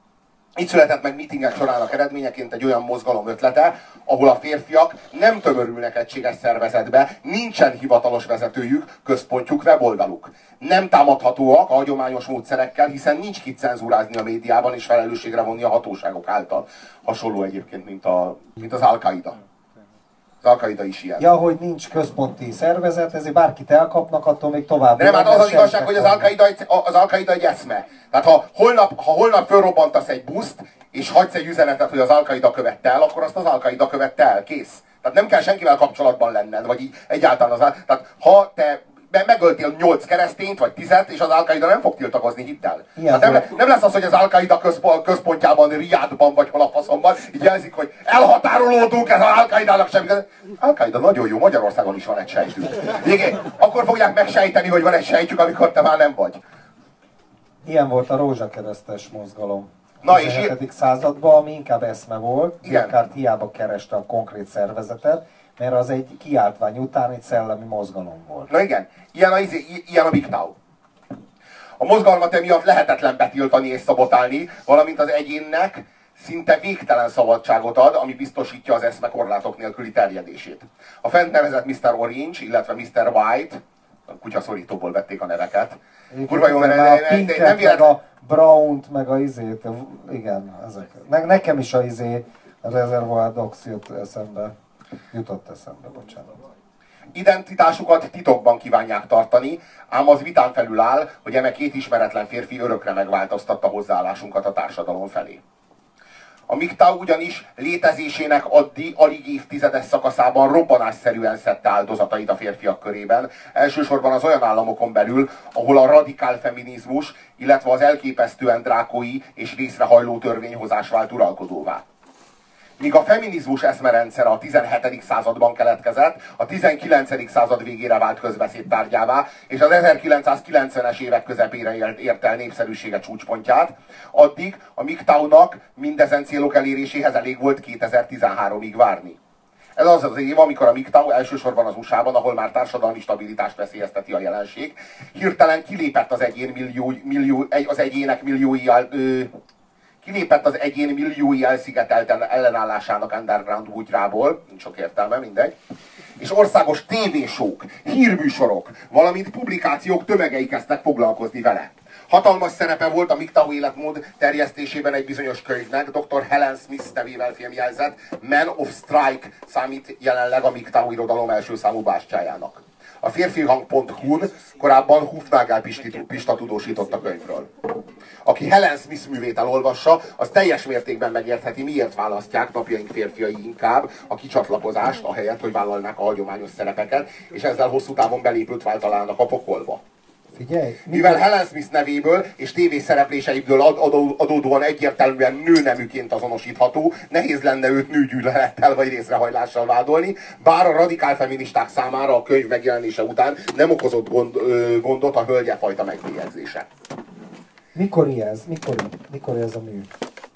Speaker 1: egy olyan mozgalom ötlete, ahol a férfiak nem tömörülnek egységes szervezetbe, nincsen hivatalos vezetőjük, központjuk, weboldaluk. Nem támadhatóak a hagyományos módszerekkel, hiszen nincs kit cenzúrázni a médiában és felelősségre vonni a hatóságok által. Hasonló egyébként, mint az Al-Qaida. Az Al-Qaida is ilyen.
Speaker 2: Ja, hogy nincs központi szervezet, ezért bárkit elkapnak, attól még tovább.
Speaker 1: Nem, hát az az igazság, hogy az Al-Qaida egy eszme. Tehát ha holnap fölrobbantasz egy buszt, és hagysz egy üzenetet, hogy az Al-Qaida követte el, akkor azt az Al-Qaida követte el, kész. Tehát nem kell senkivel kapcsolatban lenned, vagy így egyáltalán tehát ha te megöltél 8 keresztényt, vagy 10, és az Al-Qaida nem fog tiltakozni, hidd el. Hát nem lesz az, hogy az Al-Qaida központjában, Riadban, vagy hol a faszomban, így jelzik, hogy elhatárolódunk, ez az Al-Qaidának semmi. Al-Qaida nagyon jó, Magyarországon is van egy sejtük. Akkor fogják megsejteni, hogy van egy sejtjük, amikor te már nem vagy.
Speaker 2: Ilyen volt a rózsakeresztes mozgalom.
Speaker 1: Na,
Speaker 2: a 17. században, ami inkább eszme volt, Descartes hiába kereste a konkrét szervezetet, mert az egy kiáltvány után egy szellemi mozgalom volt.
Speaker 1: Na igen, ilyen a MGTOW. A mozgalmat emiatt lehetetlen betiltani és szabotálni, valamint az egyénnek szinte végtelen szabadságot ad, ami biztosítja az eszme korlátok nélküli terjedését. A fent nevezett Mr. Orange, illetve Mr. White, a kutyaszorítóból vették a neveket.
Speaker 2: Kurva jó, mert nem véletlen... a Brownt, meg a izét, igen, ezek. Nekem is a izé, a Reservoir Dogs jutott eszembe, bocsánat.
Speaker 1: Identitásukat titokban kívánják tartani, ám az vitán felül áll, hogy eme két ismeretlen férfi örökre megváltoztatta hozzáállásunkat a társadalom felé. A MGTOW ugyanis létezésének alig évtizedes szakaszában robbanásszerűen szedte áldozatait a férfiak körében, elsősorban az olyan államokon belül, ahol a radikál feminizmus, illetve az elképesztően drákói és részrehajló törvényhozás vált uralkodóvá. Míg a feminizmus eszmerendszere a 17. században keletkezett, a 19. század végére vált közbeszéd tárgyává, és az 1990-es évek közepére ért el népszerűsége csúcspontját, addig a MGTOW-nak mindezen célok eléréséhez elég volt 2013-ig várni. Ez az az év, amikor a MGTOW elsősorban az USA-ban, ahol már társadalmi stabilitást veszélyezteti a jelenség, hirtelen kilépett az egyén milliói elszigetelt ellenállásának underground bújtrából, nincs sok értelme, mindegy, és országos tévésók, hírműsorok, valamint publikációk tömegei kezdtek foglalkozni vele. Hatalmas szerepe volt a MGTOW életmód terjesztésében egy bizonyos könyvnek, dr. Helen Smith nevével filmjelzett Man of Strike számít jelenleg a MGTOW irodalom első számú bástyájának. A férfihang.hu-n korábban Hufnagel Pista tudósított a könyvről. Aki Helen Smith művét elolvassa, az teljes mértékben megértheti, miért választják napjaink férfiai inkább a kicsatlakozást, ahelyett, hogy vállalnák a hagyományos szerepeket, és ezzel hosszú távon belépőt váltalának a pokolba.
Speaker 2: Figyelj!
Speaker 1: Mivel Helen Smith nevéből és tévészerepléseiből adódóan egyértelműen nőneműként azonosítható, nehéz lenne őt nőgyűlölettel vagy részrehajlással vádolni, bár a radikál feministák számára a könyv megjelenése után nem okozott gondot a hölgyefajta megbélyegzése.
Speaker 2: Mikor ez? Mikor ez a mű?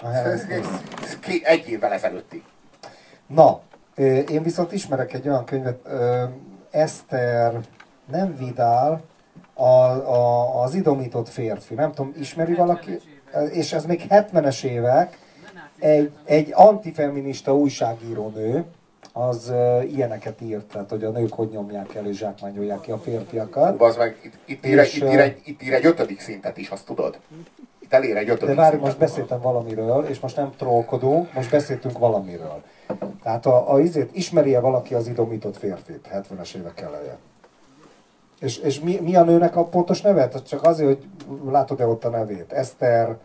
Speaker 1: Egy évvel ezelőtti.
Speaker 2: Na, én viszont ismerek egy olyan könyvet, Eszter, nem Vidal, az idomított férfi. Nem tudom, ismeri valaki? És ez még 70-es évek, egy antifeminista újságírónő, az ilyeneket írt, tehát hogy a nők hogy nyomják el és zsákmányolják ki a férfiakat.
Speaker 1: Az meg itt ír egy 5. szintet is, azt tudod? Itt elér egy 5.
Speaker 2: De várj, most beszéltem valamiről, és most nem trollkodunk, most beszéltünk valamiről. Tehát ismeri-e valaki az idomított férfit 70-es évek eleje? És mi a nőnek a pontos neve? Csak azért, hogy látod-e ott a nevét? Eszter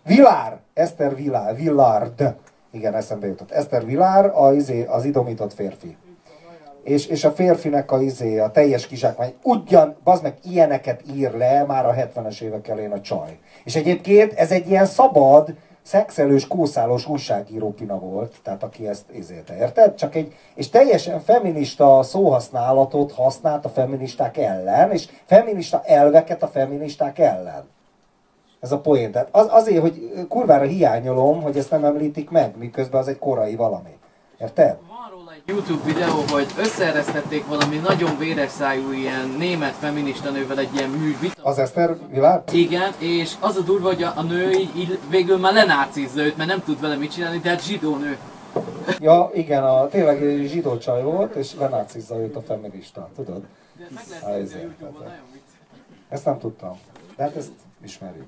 Speaker 2: Villard. Igen, eszembe jutott. Eszter Villard az idomított férfi. És a férfinek a teljes kizsákmány, bazd meg, ilyeneket ír le már a 70-es évek elején a csaj. És egyébként ez egy ilyen szabad, szexelős, kószálós újságíró pina volt, tehát aki ezt érted? És teljesen feminista szóhasználatot használt a feministák ellen, és feminista elveket a feministák ellen. Ez a poén. Tehát azért, hogy kurvára hiányolom, hogy ezt nem említik meg, miközben az egy korai valami. Érted?
Speaker 4: Van róla egy YouTube videó, hogy összeeresztették valami nagyon véres szájú ilyen német feminista nővel egy ilyen művit.
Speaker 2: Az Eszter Világ?
Speaker 4: Igen, és az a durva, hogy a nő így végül már lenácizza őt, mert nem tud vele mit csinálni, de hát zsidó nő.
Speaker 2: Ja, igen, tényleg egy zsidó csaj volt, és lenácizza őt a feminista, tudod?
Speaker 4: De meg lehet nézni a YouTube-on, nagyon vicces.
Speaker 2: Ezt nem tudtam, de hát ezt ismerjük.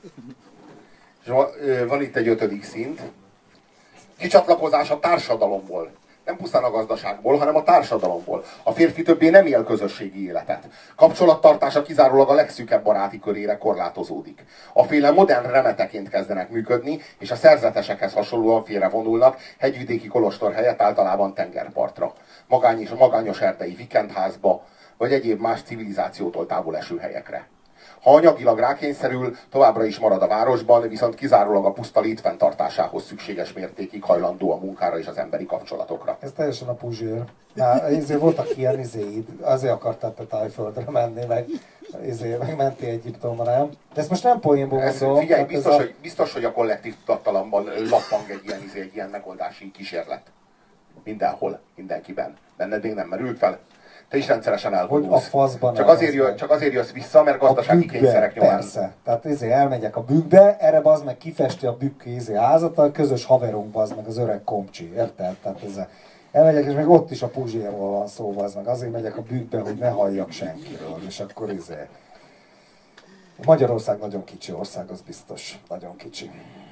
Speaker 1: És van itt egy 5. szint. Kicsatlakozás a társadalomból. Nem pusztán a gazdaságból, hanem a társadalomból. A férfi többé nem él közösségi életet. Kapcsolattartása kizárólag a legszűkebb baráti körére korlátozódik. A féle modern remeteként kezdenek működni, és a szerzetesekhez hasonlóan félrevonulnak hegyvidéki kolostor helyett általában tengerpartra. Magányos erdei vikendházba, vagy egyéb más civilizációtól távol eső helyekre. Ha anyagilag rákényszerül, továbbra is marad a városban, viszont kizárólag a puszta létfenntartásához szükséges mértékig hajlandó a munkára és az emberi kapcsolatokra.
Speaker 2: Ez teljesen a puzsér. Ezért voltak ilyen azért akartál te Tájföldre menni, meg mentél Egyiptomra, nem? De ezt most nem poénból mondom.
Speaker 1: Figyelj, biztos, hogy a kollektív tudattalamban lappang egy ilyen megoldási kísérlet. Mindenhol, mindenkiben. Benned még nem merült fel? Te is rendszeresen elvonulsz. Csak azért jössz vissza, mert gazdasági kényszerek nyomán.
Speaker 2: Persze. Tehát elmegyek a bükkbe, erre bazd meg kifesti a bükk házat, a közös haverunk bazd meg az öreg komcsi, érted? Tehát elmegyek, és még ott is a puzsérról van szó, bazd meg. Azért megyek a bükkbe, hogy ne halljak senkiről, és akkor Magyarország nagyon kicsi ország, az biztos. Nagyon kicsi.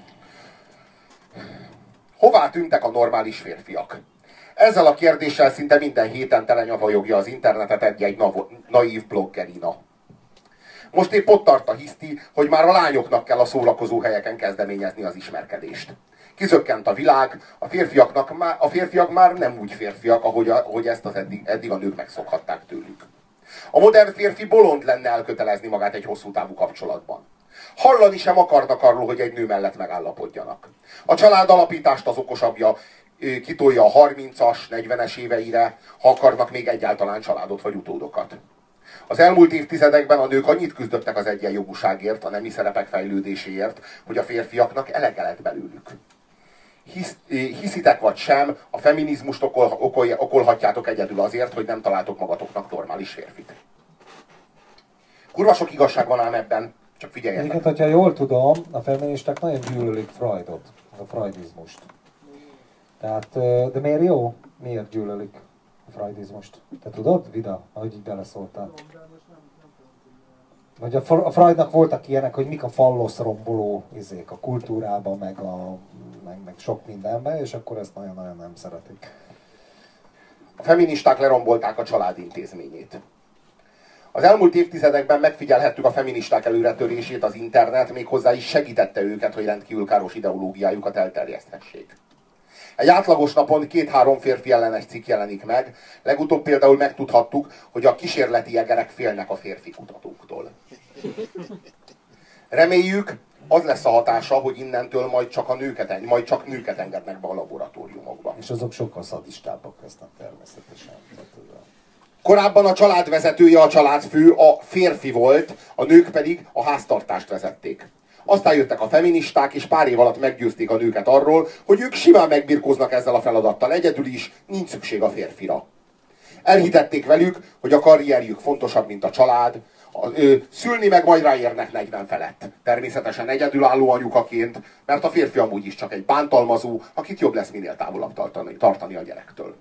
Speaker 1: Hová tűntek a normális férfiak? Ezzel a kérdéssel szinte minden héten telenyavajogja az internetet egy naív bloggerina. Most épp ott tart a hiszti, hogy már a lányoknak kell a szórakozó helyeken kezdeményezni az ismerkedést. Kizökkent a világ, a férfiak már nem úgy férfiak, ahogy ezt eddig a nők megszokhatták tőlük. A modern férfi bolond lenne elkötelezni magát egy hosszú távú kapcsolatban. Hallani sem akarnak arról, hogy egy nő mellett megállapodjanak. A családalapítást az okosabbja kitolja a 30-as, 40-es éveire, ha akarnak még egyáltalán családot vagy utódokat. Az elmúlt évtizedekben a nők annyit küzdöttek az egyenjogúságért, a nemi szerepek fejlődéséért, hogy a férfiaknak elege lett belőlük. Hiszitek vagy sem, a feminizmust okolhatjátok egyedül azért, hogy nem találtok magatoknak normális férfit. Kurva sok igazság van ám ebben, csak figyeljetek.
Speaker 2: Egyébként, hogyha jól tudom, a feministák nagyon gyűlölik Freudot, a freudizmust. Tehát, de miért jó? Miért gyűlölik a freudizmust? Te tudod, Vida, ahogy így beleszóltál? Vagy a Freudnak voltak ilyenek, hogy mik a fallosz romboló izék a kultúrában, meg sok mindenben, és akkor ezt nagyon-nagyon nem szeretik.
Speaker 1: A feministák lerombolták a család intézményét. Az elmúlt évtizedekben megfigyelhettük a feministák előretörését, az internet még hozzá is segítette őket, hogy rendkívül káros ideológiájukat elterjeszthessék. Egy átlagos napon 2-3 férfi ellenes cikk jelenik meg, legutóbb például megtudhattuk, hogy a kísérleti egerek félnek a férfi kutatóktól. Reméljük, az lesz a hatása, hogy innentől majd csak nőket engednek be a laboratóriumokba.
Speaker 2: És azok sokkal szadistábbak lesznek természetesen.
Speaker 1: Korábban a család vezetője, a családfő a férfi volt, a nők pedig a háztartást vezették. Aztán jöttek a feministák, és pár év alatt meggyőzték a nőket arról, hogy ők simán megbirkóznak ezzel a feladattal egyedül is, nincs szükség a férfira. Elhitették velük, hogy a karrierjük fontosabb, mint a család, szülni meg majd ráérnek 40 felett. Természetesen egyedülálló anyukaként, mert a férfi amúgy is csak egy bántalmazó, akit jobb lesz minél távolabb tartani a gyerektől.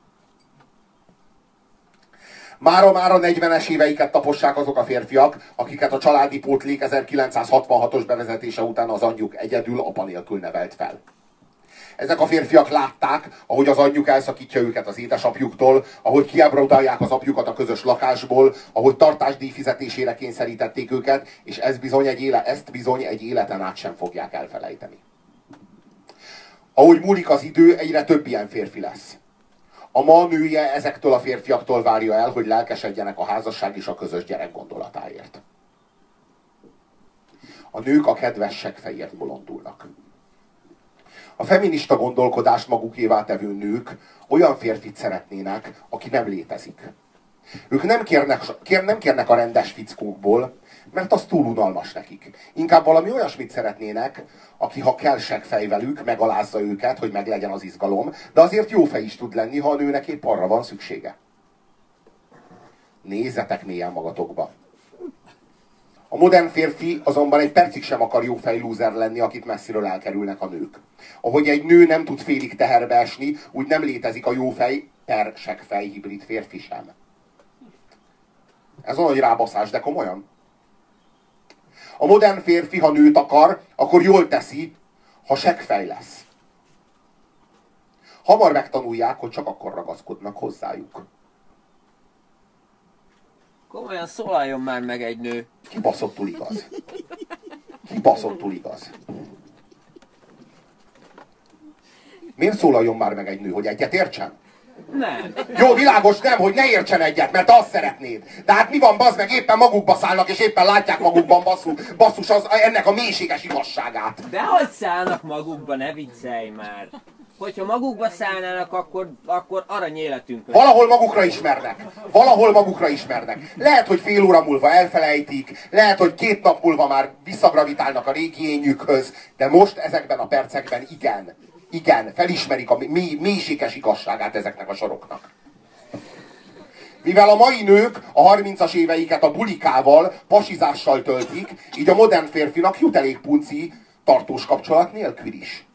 Speaker 1: Mára a 40-es éveiket tapossák azok a férfiak, akiket a családi pótlék 1966-os bevezetése után az anyjuk egyedül apa nélkül nevelt fel. Ezek a férfiak látták, ahogy az anyjuk elszakítja őket az édesapjuktól, ahogy kiábrodálják az apjukat a közös lakásból, ahogy tartásdíj fizetésére kényszerítették őket, és ezt bizony egy életen át sem fogják elfelejteni. Ahogy múlik az idő, egyre több ilyen férfi lesz. A ma nője ezektől a férfiaktól várja el, hogy lelkesedjenek a házasság és a közös gyerek gondolatáért. A nők a kedves seggfejért bolondulnak. A feminista gondolkodást magukévá tevő nők olyan férfit szeretnének, aki nem létezik. Ők nem kérnek a rendes fickókból, mert az túl unalmas nekik. Inkább valami olyasmit szeretnének, aki ha kell seggfej velük, megalázza őket, hogy meglegyen az izgalom, de azért jó fej is tud lenni, ha a nőnek épp arra van szüksége. Nézzetek mélyen magatokba. A modern férfi azonban egy percig sem akar jófej lúzer lenni, akit messziről elkerülnek a nők. Ahogy egy nő nem tud félig teherbe esni, úgy nem létezik a jófej per seggfej hibrid férfi sem. Ez olyan, hogy rábaszás, de komolyan. A modern férfi, ha nőt akar, akkor jól teszi, ha seggfej lesz. Hamar megtanulják, hogy csak akkor ragaszkodnak hozzájuk.
Speaker 5: Komolyan szólaljon már meg egy nő.
Speaker 1: Kibaszottul igaz. Kibaszottul igaz. Miért szólaljon már meg egy nő, hogy egyet értsen?
Speaker 5: Nem.
Speaker 1: Jó, világos nem, hogy ne értsen egyet, mert azt szeretnéd. De hát mi van, bazd meg, éppen magukba szállnak, és éppen látják magukban basszus ennek a mélységes igazságát.
Speaker 5: De hogy szállnak magukba, ne viccelj már. Hogyha magukba szállnának, akkor arany életünk lesz.
Speaker 1: Valahol magukra ismernek. Valahol magukra ismernek. Lehet, hogy fél óra múlva elfelejtik, lehet, hogy 2 nap múlva már visszagravitálnak a régi énjükhöz, de most ezekben a percekben igen, felismerik a mélységes igazságát ezeknek a soroknak. Mivel a mai nők a 30-as éveiket a bulikával, pasizással töltik, így a modern férfinak jut elég punci tartós kapcsolat nélkül is.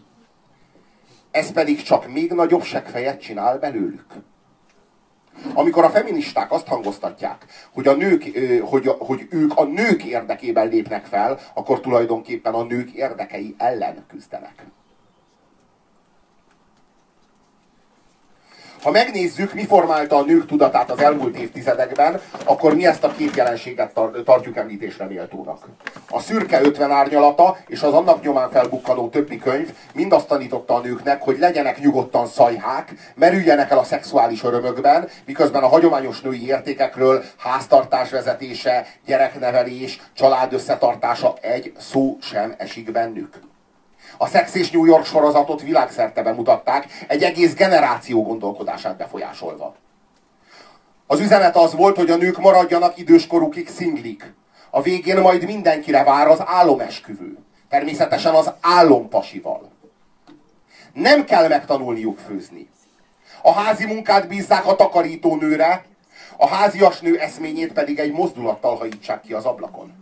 Speaker 1: Ez pedig csak még nagyobb seggfejet csinál belőlük. Amikor a feministák azt hangoztatják, hogy ők a nők érdekében lépnek fel, akkor tulajdonképpen a nők érdekei ellen küzdenek. Ha megnézzük, mi formálta a nők tudatát az elmúlt évtizedekben, akkor mi ezt a két jelenséget tartjuk említésre méltónak. A szürke 50 árnyalata és az annak nyomán felbukkanó többi könyv mind azt tanította a nőknek, hogy legyenek nyugodtan szajhák, merüljenek el a szexuális örömökben, miközben a hagyományos női értékekről, háztartás vezetése, gyereknevelés, család összetartása egy szó sem esik bennük. A Sex és New York sorozatot világszerte bemutatták, egy egész generáció gondolkodását befolyásolva. Az üzenet az volt, hogy a nők maradjanak időskorukig szinglik. A végén majd mindenkire vár az álomesküvő. Természetesen az álompasival. Nem kell megtanulniuk főzni. A házi munkát bízzák a takarítónőre, a háziasnő eszményét pedig egy mozdulattal hajítsák ki az ablakon.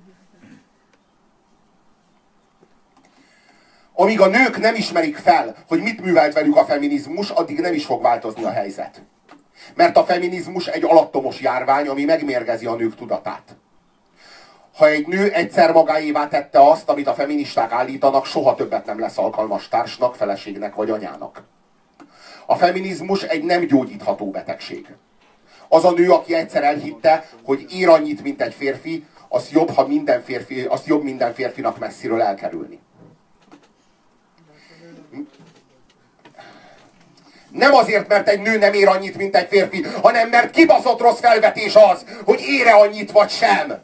Speaker 1: Amíg a nők nem ismerik fel, hogy mit művelt velük a feminizmus, addig nem is fog változni a helyzet. Mert a feminizmus egy alattomos járvány, ami megmérgezi a nők tudatát. Ha egy nő egyszer magáévá tette azt, amit a feministák állítanak, soha többet nem lesz alkalmas társnak, feleségnek vagy anyának. A feminizmus egy nem gyógyítható betegség. Az a nő, aki egyszer elhitte, hogy ér annyit, mint egy férfi, azt jobb minden férfinak messziről elkerülni. Nem azért, mert egy nő nem ér annyit, mint egy férfi, hanem mert kibaszott rossz felvetés az, hogy ér-e annyit vagy sem.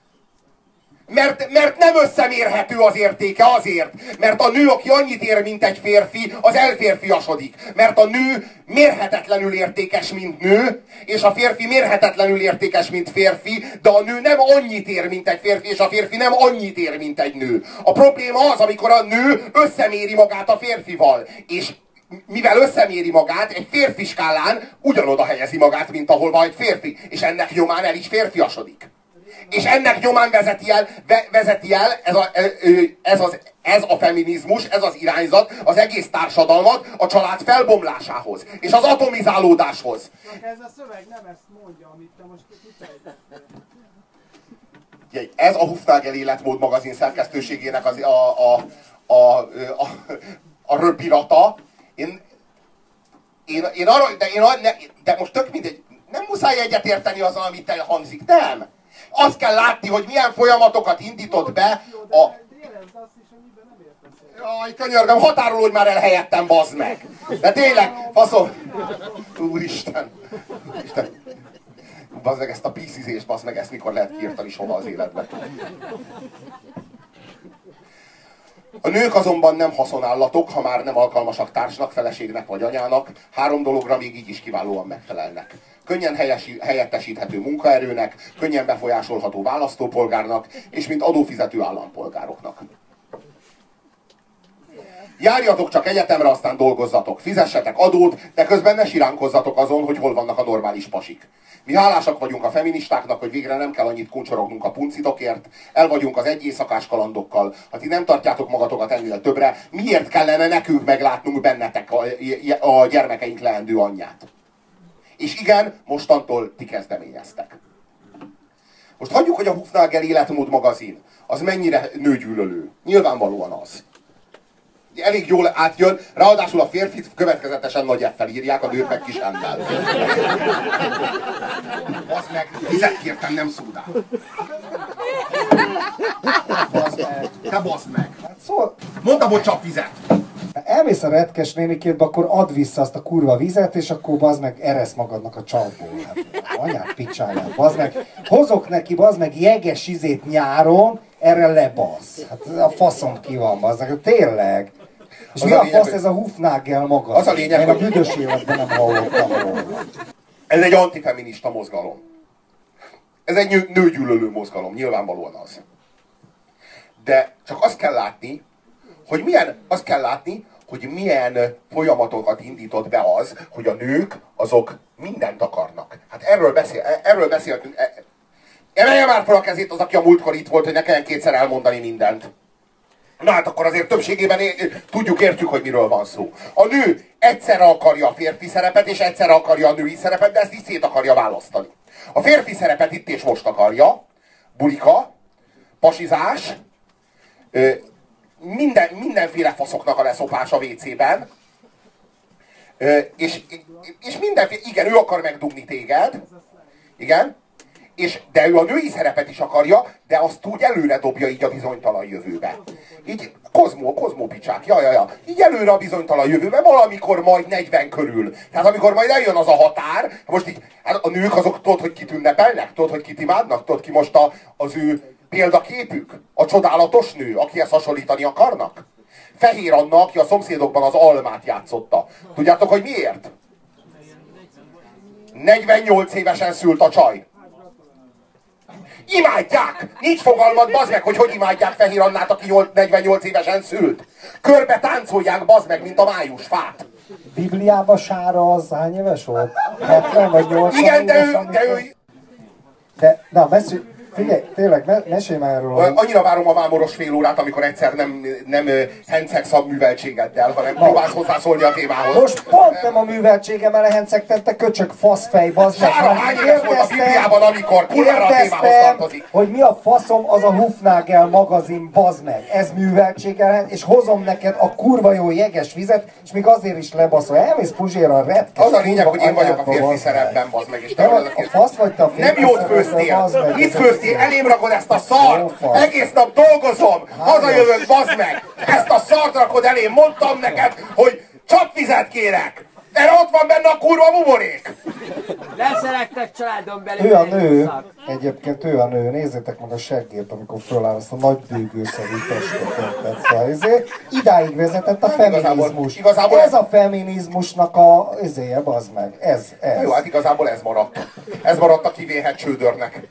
Speaker 1: Mert nem összemérhető az értéke azért, mert a nő, aki annyit ér, mint egy férfi, az elférfiasodik. Mert a nő mérhetetlenül értékes, mint nő, és a férfi mérhetetlenül értékes, mint férfi, de a nő nem annyit ér, mint egy férfi, és a férfi nem annyit ér, mint egy nő. A probléma az, amikor a nő összeméri magát a férfival, és mivel összeméri magát, egy férfi skálán ugyanoda helyezi magát, mint ahol van egy férfi, és ennek nyomán el is férfiasodik. És ennek nyomán vezeti el ez a feminizmus, ez az irányzat az egész társadalmat a család felbomlásához, és az atomizálódáshoz.
Speaker 6: Ez a szöveg nem ezt mondja, amit te most kifejtettél.
Speaker 1: Ez a Hufnagel életmód magazin szerkesztőségének a röpirata. De most tök mindegy, nem muszáj egyetérteni azzal, amit te hangzik, nem. Azt kell látni, hogy milyen folyamatokat indított be a... Jaj, könyörgöm, határolódj már el helyettem, bazd meg! De tényleg, faszom... Úristen! Úristen! Bazd meg ezt a piszizést, bazd meg, ezt mikor lehet kiírtani soha az életben. A nők azonban nem haszonállatok, ha már nem alkalmasak társnak, feleségnek vagy anyának, 3 dologra még így is kiválóan megfelelnek. Könnyen helyettesíthető munkaerőnek, könnyen befolyásolható választópolgárnak, és mint adófizető állampolgároknak. Járjatok csak egyetemre, aztán dolgozzatok, fizessetek adót, de közben ne siránkozzatok azon, hogy hol vannak a normális pasik. Mi hálásak vagyunk a feministáknak, hogy végre nem kell annyit kuncsorognunk a puncitokért, el vagyunk az egyészakás kalandokkal. Ha ti nem tartjátok magatokat ennél többre, miért kellene nekünk meglátnunk bennetek a gyermekeink leendő anyját? És igen, mostantól ti kezdeményeztek. Most hagyjuk, hogy a Hufnagel életmód magazin az mennyire nőgyűlölő. Nyilvánvalóan az. Elég jól átjön, ráadásul a férfit következetesen nagy F-fel írják, a nőt meg kis M-mel. Bazd meg, vizet kértem, nem szódát. Te bazd meg.
Speaker 2: Szóval...
Speaker 1: Mondtam, hogy csak vizet.
Speaker 2: Elmész a retkes nénikétbe, akkor add vissza azt a kurva vizet, és akkor bazd meg eresz magadnak a csapból. Hát, anyád picsáját, bazd meg. Hozok neki, bazd meg jeges izét nyáron, erre lebasz. Hát a faszom ki van, bazd meg. Tényleg. És mi a fasz ez a Hufnagel maga?
Speaker 1: Az a lényeg,
Speaker 2: én a büdös életben nem hallottam róla.
Speaker 1: Ez egy antifeminista mozgalom. Ez egy nőgyűlölő mozgalom, nyilvánvalóan az. De csak azt kell látni, hogy milyen folyamatokat indított be az, hogy a nők azok mindent akarnak. Hát erről beszéltünk. Emelje már fel a kezét az, aki a múltkor itt volt, hogy ne kelljen 2-szer elmondani mindent. Na hát akkor azért többségében értjük, hogy miről van szó. A nő egyszerre akarja a férfi szerepet, és egyszerre akarja a női szerepet, de ezt így szét akarja választani. A férfi szerepet itt és most akarja, bulika, pasizás, mindenféle faszoknak a leszopás a WC-ben. És mindenféle, igen, ő akar megdugni téged, igen, de ő a női szerepet is akarja, de azt úgy előre dobja így a bizonytalan jövőbe. Így Kozmó picsák, ja. Így előre a bizonytalan jövőbe, valamikor majd 40 körül. Tehát amikor majd eljön az a határ, most így, hát a nők azok tudod, hogy kit ünnepelnek, tudod, hogy kit imádnak, tudod, ki most az ő példaképük, a csodálatos nő, akihez hasonlítani akarnak. Fehér Anna, aki a Szomszédokban az Almát játszotta. Tudjátok, hogy miért? 48 évesen szült a csaj. Imádják! Nincs fogalmad, bazd meg, hogy imádják Fehér Annát, aki 48 évesen szült. Körbe táncolják, bazd meg, mint a májusfát.
Speaker 2: Bibliában Sára az hány éves volt? 70 vagy 80
Speaker 1: Igen, de
Speaker 2: éves,
Speaker 1: ő...
Speaker 2: De, na, figyelj, tényleg, mesélj már erről.
Speaker 1: Annyira várom a mámoros fél órát, amikor egyszer nem henceg műveltségeddel, hanem próbálsz hozzászólni a témához.
Speaker 2: Most pont nem a műveltségemmel lehencegtem, te köcsög faszfej, bazd meg.
Speaker 1: Sára hány éves volt a Bibliában, amikor kurvára a témához tartozik?
Speaker 2: Hogy mi a faszom az a Hufnagel magazin, bazd meg. Ez műveltséggel, és hozom neked a kurva jó jeges vizet, és még azért is lebaszol. Elmész Puzséra a retkes.
Speaker 1: Az a lényeg, hogy én vagyok a férfi szerepben, bazd meg. És te
Speaker 2: a fasz vagy te a férfi.
Speaker 1: nem jót főztél. Mit főztél? Elém rakod ezt a szart! Egész nap dolgozom! Hazajövök, bazd meg! Ezt a szart rakod elém! Mondtam neked, hogy csapvizet kérek! Erre ott van benne a kurva buborék!
Speaker 5: Leszerektek családon belül.
Speaker 2: Ő a nő, egyébként ő a nő, nézzétek meg a seggét, amikor föláll azt a nagy bőgőszerű testet. Szóval idáig vezetett a feminizmus.
Speaker 1: Igazából
Speaker 2: ez a feminizmusnak a izéje, bazd meg. Ez.
Speaker 1: Jó, hát igazából ez maradt. Ez maradt a kivéhet csődörnek.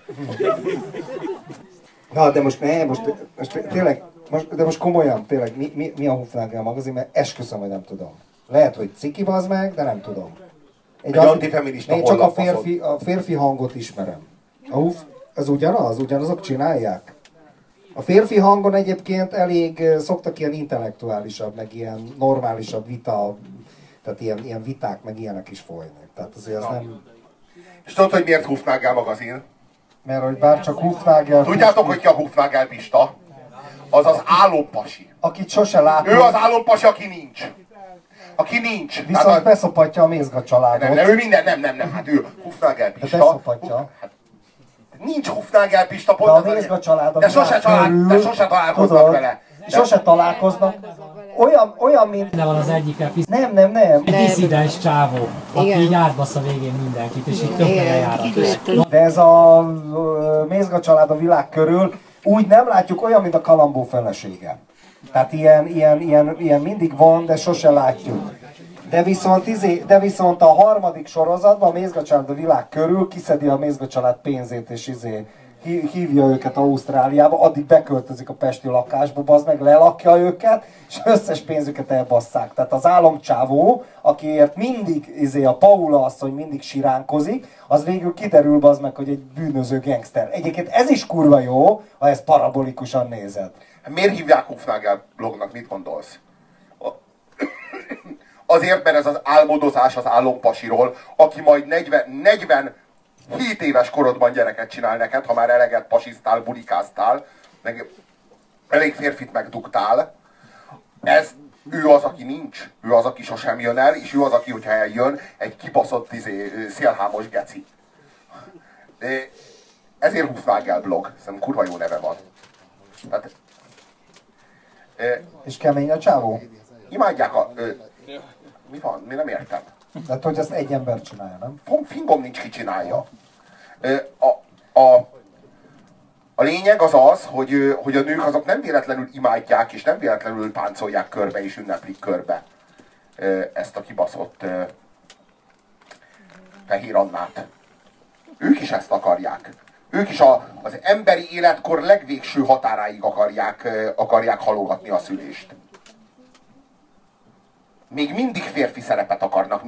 Speaker 2: Na, de most tényleg, de most komolyan, tényleg, mi a Hufnagel magazin, mert esküszöm, hogy nem tudom. Lehet, hogy ciki, bazd meg, de nem tudom.
Speaker 1: Egy antifeminista
Speaker 2: én csak a férfi hangot ismerem. Ez ugyanazok csinálják. A férfi hangon egyébként elég szoktak ilyen intellektuálisabb, meg ilyen normálisabb vita, tehát ilyen viták, meg ilyenek is folyni. Tehát azért az nem...
Speaker 1: És tudod, hogy miért Hufnagel magazin?
Speaker 2: Mert hogy bár csak Hufnagel...
Speaker 1: Tudjátok, hogy ki a Hufnagel Pista? Az az álompasi.
Speaker 2: Akit sose látom.
Speaker 1: Ő az álompasi, aki nincs. Aki nincs.
Speaker 2: Viszont hát beszopatja a Mézga családot.
Speaker 1: Nem, ő minden, nem. Hát ő Hufnagel Pista.
Speaker 2: De beszopatja.
Speaker 1: Nincs Hufnagel Pista,
Speaker 2: pont de a Mézga családot.
Speaker 1: De sose találkoznak vele.
Speaker 2: Sose találkoznak. Olyan, mint...
Speaker 7: De van az egyikkel
Speaker 2: Nem.
Speaker 7: Egy diszidens csávó, aki így átbasz a végén mindenkit, és így többé lejárat.
Speaker 2: De ez a Mézga család a világ körül úgy nem látjuk, olyan, mint a Kalambó felesége. Tehát ilyen mindig van, de sose látjuk. De viszont a harmadik sorozatban a Mézga család a világ körül kiszedi a Mézga család pénzét, és hívja őket Ausztráliába, addig beköltözik a pesti lakásba, bazd meg, lelakja őket, és összes pénzüket elbasszák. Tehát az álomcsávó, akiért mindig a Paula asszony mindig siránkozik, az végül kiderül, bazd meg, hogy egy bűnöző gangster. Egyébként ez is kurva jó, ha ezt parabolikusan nézed.
Speaker 1: Miért hívják Hufnagel blognak? Mit gondolsz? Azért, mert ez az álmodozás az álompasiról, aki majd 47 éves korodban gyereket csinál neked, ha már eleget pasisztál, bulikáztál, meg elég férfit megdugtál. Ő az, aki nincs, ő az, aki sosem jön el, és ő az, aki, hogyha eljön, egy kibaszott szélhámos geci. Ezért Hufnagel blog, szerintem kurva jó neve van. Tehát,
Speaker 2: és kemény a csávó?
Speaker 1: Imádják mi van? Mi nem értem.
Speaker 2: Tehát, hogy ezt egy ember csinálja, nem?
Speaker 1: Fingom nincs, ki csinálja. A lényeg az az, hogy a nők azok nem véletlenül imádják, és nem véletlenül táncolják körbe, és ünneplik körbe ezt a kibaszott Fehér Annát. Ők is ezt akarják. Ők is az emberi életkor legvégső határáig akarják halogatni a szülést. Még mindig férfi szerepet akarnak,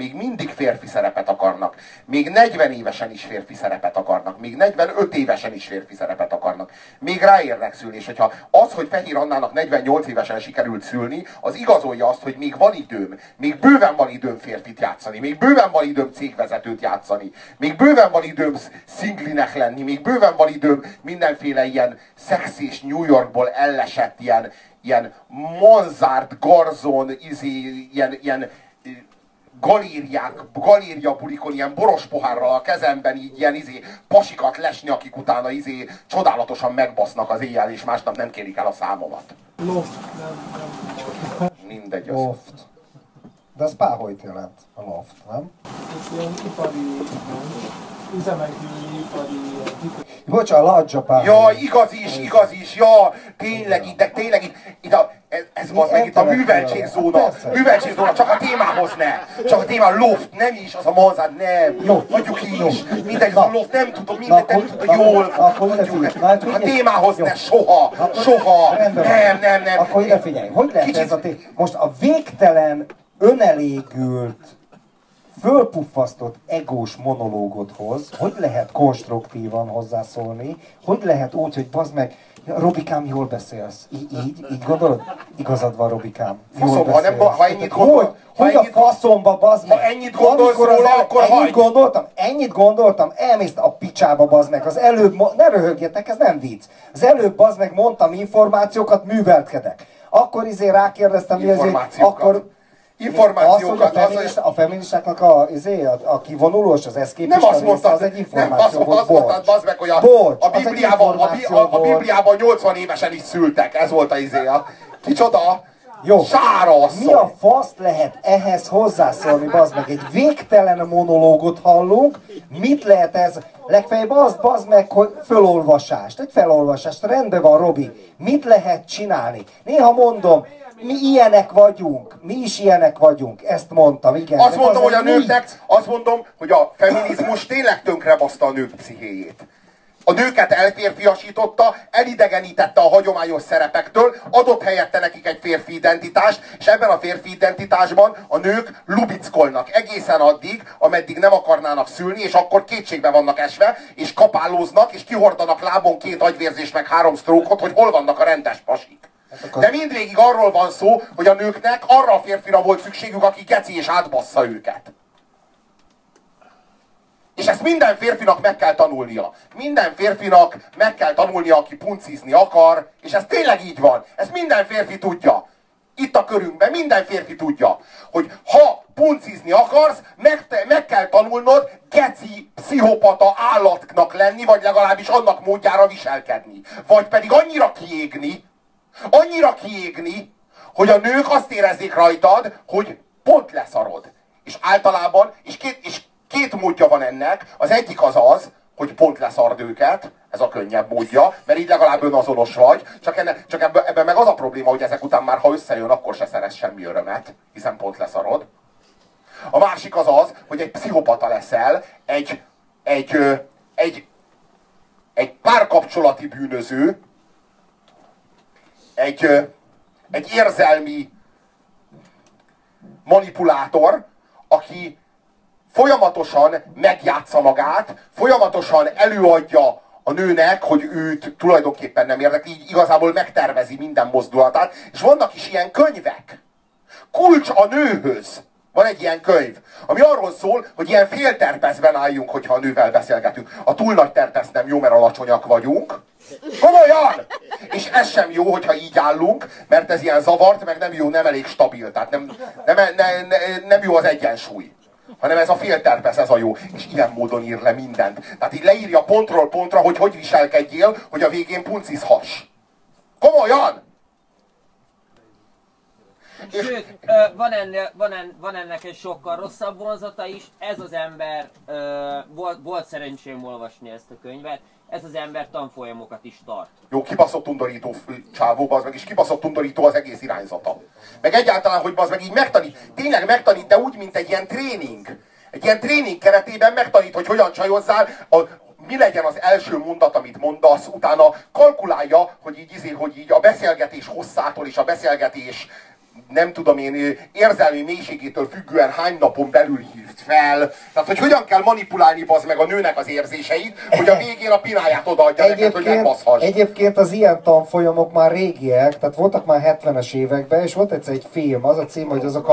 Speaker 1: még 40 évesen is férfi szerepet akarnak, még 45 évesen is férfi szerepet akarnak. Még ráérnek szülni, és hogyha az, hogy Fehér Annának 48 évesen sikerült szülni, az igazolja azt, hogy még van időm, még bőven van időm férfit játszani, még bőven van időm cégvezetőt játszani, még bőven van időm szinglinek lenni, még bőven van időm mindenféle ilyen szexis New Yorkból ellesett ilyen Manzart, Garzon, ilyen galéria bulikon ilyen boros pohárral a kezemben így ilyen pasikat lesni, akik utána csodálatosan megbasznak az éjjel, és másnap nem kérik el a számomat.
Speaker 6: Loft, nem.
Speaker 1: Mindegy az.
Speaker 2: Loft. De az páholyt jelent, a loft, nem?
Speaker 6: Ez ilyen ipari, üzemekbeli ipari...
Speaker 2: Bocsánat, a ladzsa páholy.
Speaker 1: Ja, igaz is, ja, tényleg itt ez az meg itt a műveltségzóna, csak a témához ne, csak a témához, loft, nem is, az a manzát, nem,
Speaker 2: jó,
Speaker 1: hagyjuk is, mindegy, az a loft, nem tudom, mindent nem tudom jól, a témához ne, soha, nem.
Speaker 2: Akkor ide figyelj, hogy lehet ez a most a végtelen, önelégült, fölpuffasztott egós monológodhoz, hogy lehet konstruktívan hozzászólni, hogy lehet úgy, hogy bazd meg, Robikám, jól beszélsz. Így gondolod? Igazad van, Robikám.
Speaker 1: Faszom, ha ennyit gondol,
Speaker 2: hogy a faszomba, bazd meg?
Speaker 1: Ha ennyit gondolsz róla, akkor hagyd!
Speaker 2: Ennyit gondoltam, elmész a picsába, bazd meg. Az előbb, ne röhögjetek, ez nem vicc. Az előbb, bazd meg, mondtam információkat, műveltkedek. Akkor rákérdeztem, mi azért, akkor...
Speaker 1: Információkat,
Speaker 2: a feministáknak a kivonulós, az eszképista
Speaker 1: nem azt mondtad,
Speaker 2: az egy információ volt.
Speaker 1: Azt mondtad, bazd meg, hogy a Bibliában 80 évesen is szültek. Ez volt a kicsoda?
Speaker 2: Jó.
Speaker 1: Sára asszony.
Speaker 2: Mi a faszt lehet ehhez hozzászólni, bazd meg? Egy végtelen monológot hallunk. Mit lehet ez? Legfeljebb azt, bazd meg, hogy fölolvasást. Egy felolvasást. Rendben van, Robi. Mit lehet csinálni? Néha mondom, mi ilyenek vagyunk, mi is ilyenek vagyunk, ezt mondtam, igen.
Speaker 1: Azt mondom, hogy a nőknek, azt mondom, hogy a feminizmus tényleg tönkrebaszta a nők pszichéjét. A nőket elférfiasította, elidegenítette a hagyományos szerepektől, adott helyette nekik egy férfi identitást, és ebben a férfi identitásban a nők lubickolnak egészen addig, ameddig nem akarnának szülni, és akkor kétségbe vannak esve, és kapálóznak, és kihordanak lábon 2 agyvérzést meg 3 sztrókot, hogy hol vannak a rendes pasik. De mindvégig arról van szó, hogy a nőknek arra a férfira volt szükségük, aki geci és átbassza őket. És ezt minden férfinak meg kell tanulnia. Minden férfinak meg kell tanulnia, aki puncizni akar, és ez tényleg így van. Ezt minden férfi tudja. Itt a körünkben minden férfi tudja, hogy ha puncizni akarsz, meg kell tanulnod geci, pszichopata állatnak lenni, vagy legalábbis annak módjára viselkedni. Vagy pedig annyira kiégni, hogy a nők azt érezzék rajtad, hogy pont leszarod. És általában, és két módja van ennek, az egyik az, hogy pont leszard őket, ez a könnyebb módja, mert így legalább önazonos vagy, csak ebben meg az a probléma, hogy ezek után már, ha összejön, akkor se szerez semmi örömet, hiszen pont leszarod. A másik az, hogy egy pszichopata leszel, egy párkapcsolati bűnöző, egy érzelmi manipulátor, aki folyamatosan megjátsza magát, folyamatosan előadja a nőnek, hogy őt tulajdonképpen nem érdekli, így igazából megtervezi minden mozdulatát, és vannak is ilyen könyvek. Kulcs a nőhöz. Van egy ilyen könyv, ami arról szól, hogy ilyen félterpeszben álljunk, hogyha a nővel beszélgetünk. A túl nagy terpesz nem jó, mert alacsonyak vagyunk. Komolyan! És ez sem jó, hogyha így állunk, mert ez ilyen zavart, meg nem jó, nem elég stabil. Tehát nem jó az egyensúly. Hanem ez a félterpesz, ez a jó. És ilyen módon ír le mindent. Tehát így leírja pontról pontra, hogy viselkedjél, hogy a végén puncizhass. Komolyan!
Speaker 5: Sőt, van ennek egy sokkal rosszabb vonzata is. Ez az ember, volt szerencsém olvasni ezt a könyvet, ez az ember tanfolyamokat is tart.
Speaker 1: Jó, kibaszott undorító csávó, az meg is kibaszott undorító az egész irányzata. Meg egyáltalán, hogy az meg így tényleg megtanít, de úgy, mint egy ilyen tréning. Egy ilyen tréning keretében megtanít, hogy hogyan csajozzál, mi legyen az első mondat, amit mondasz, utána kalkulálja, hogy így a beszélgetés hosszától és a beszélgetés nem tudom én, érzelmi mélységétől függően hány napon belül hívt fel. Tehát, hogy hogyan kell manipulálni bazd meg a nőnek az érzéseit, hogy a végén a pináját odaadja neked, hogy megbaszhass.
Speaker 2: Egyébként az ilyen tanfolyamok már régiek, tehát voltak már 70-es években, és volt egyszer egy film, az a cím, hogy azok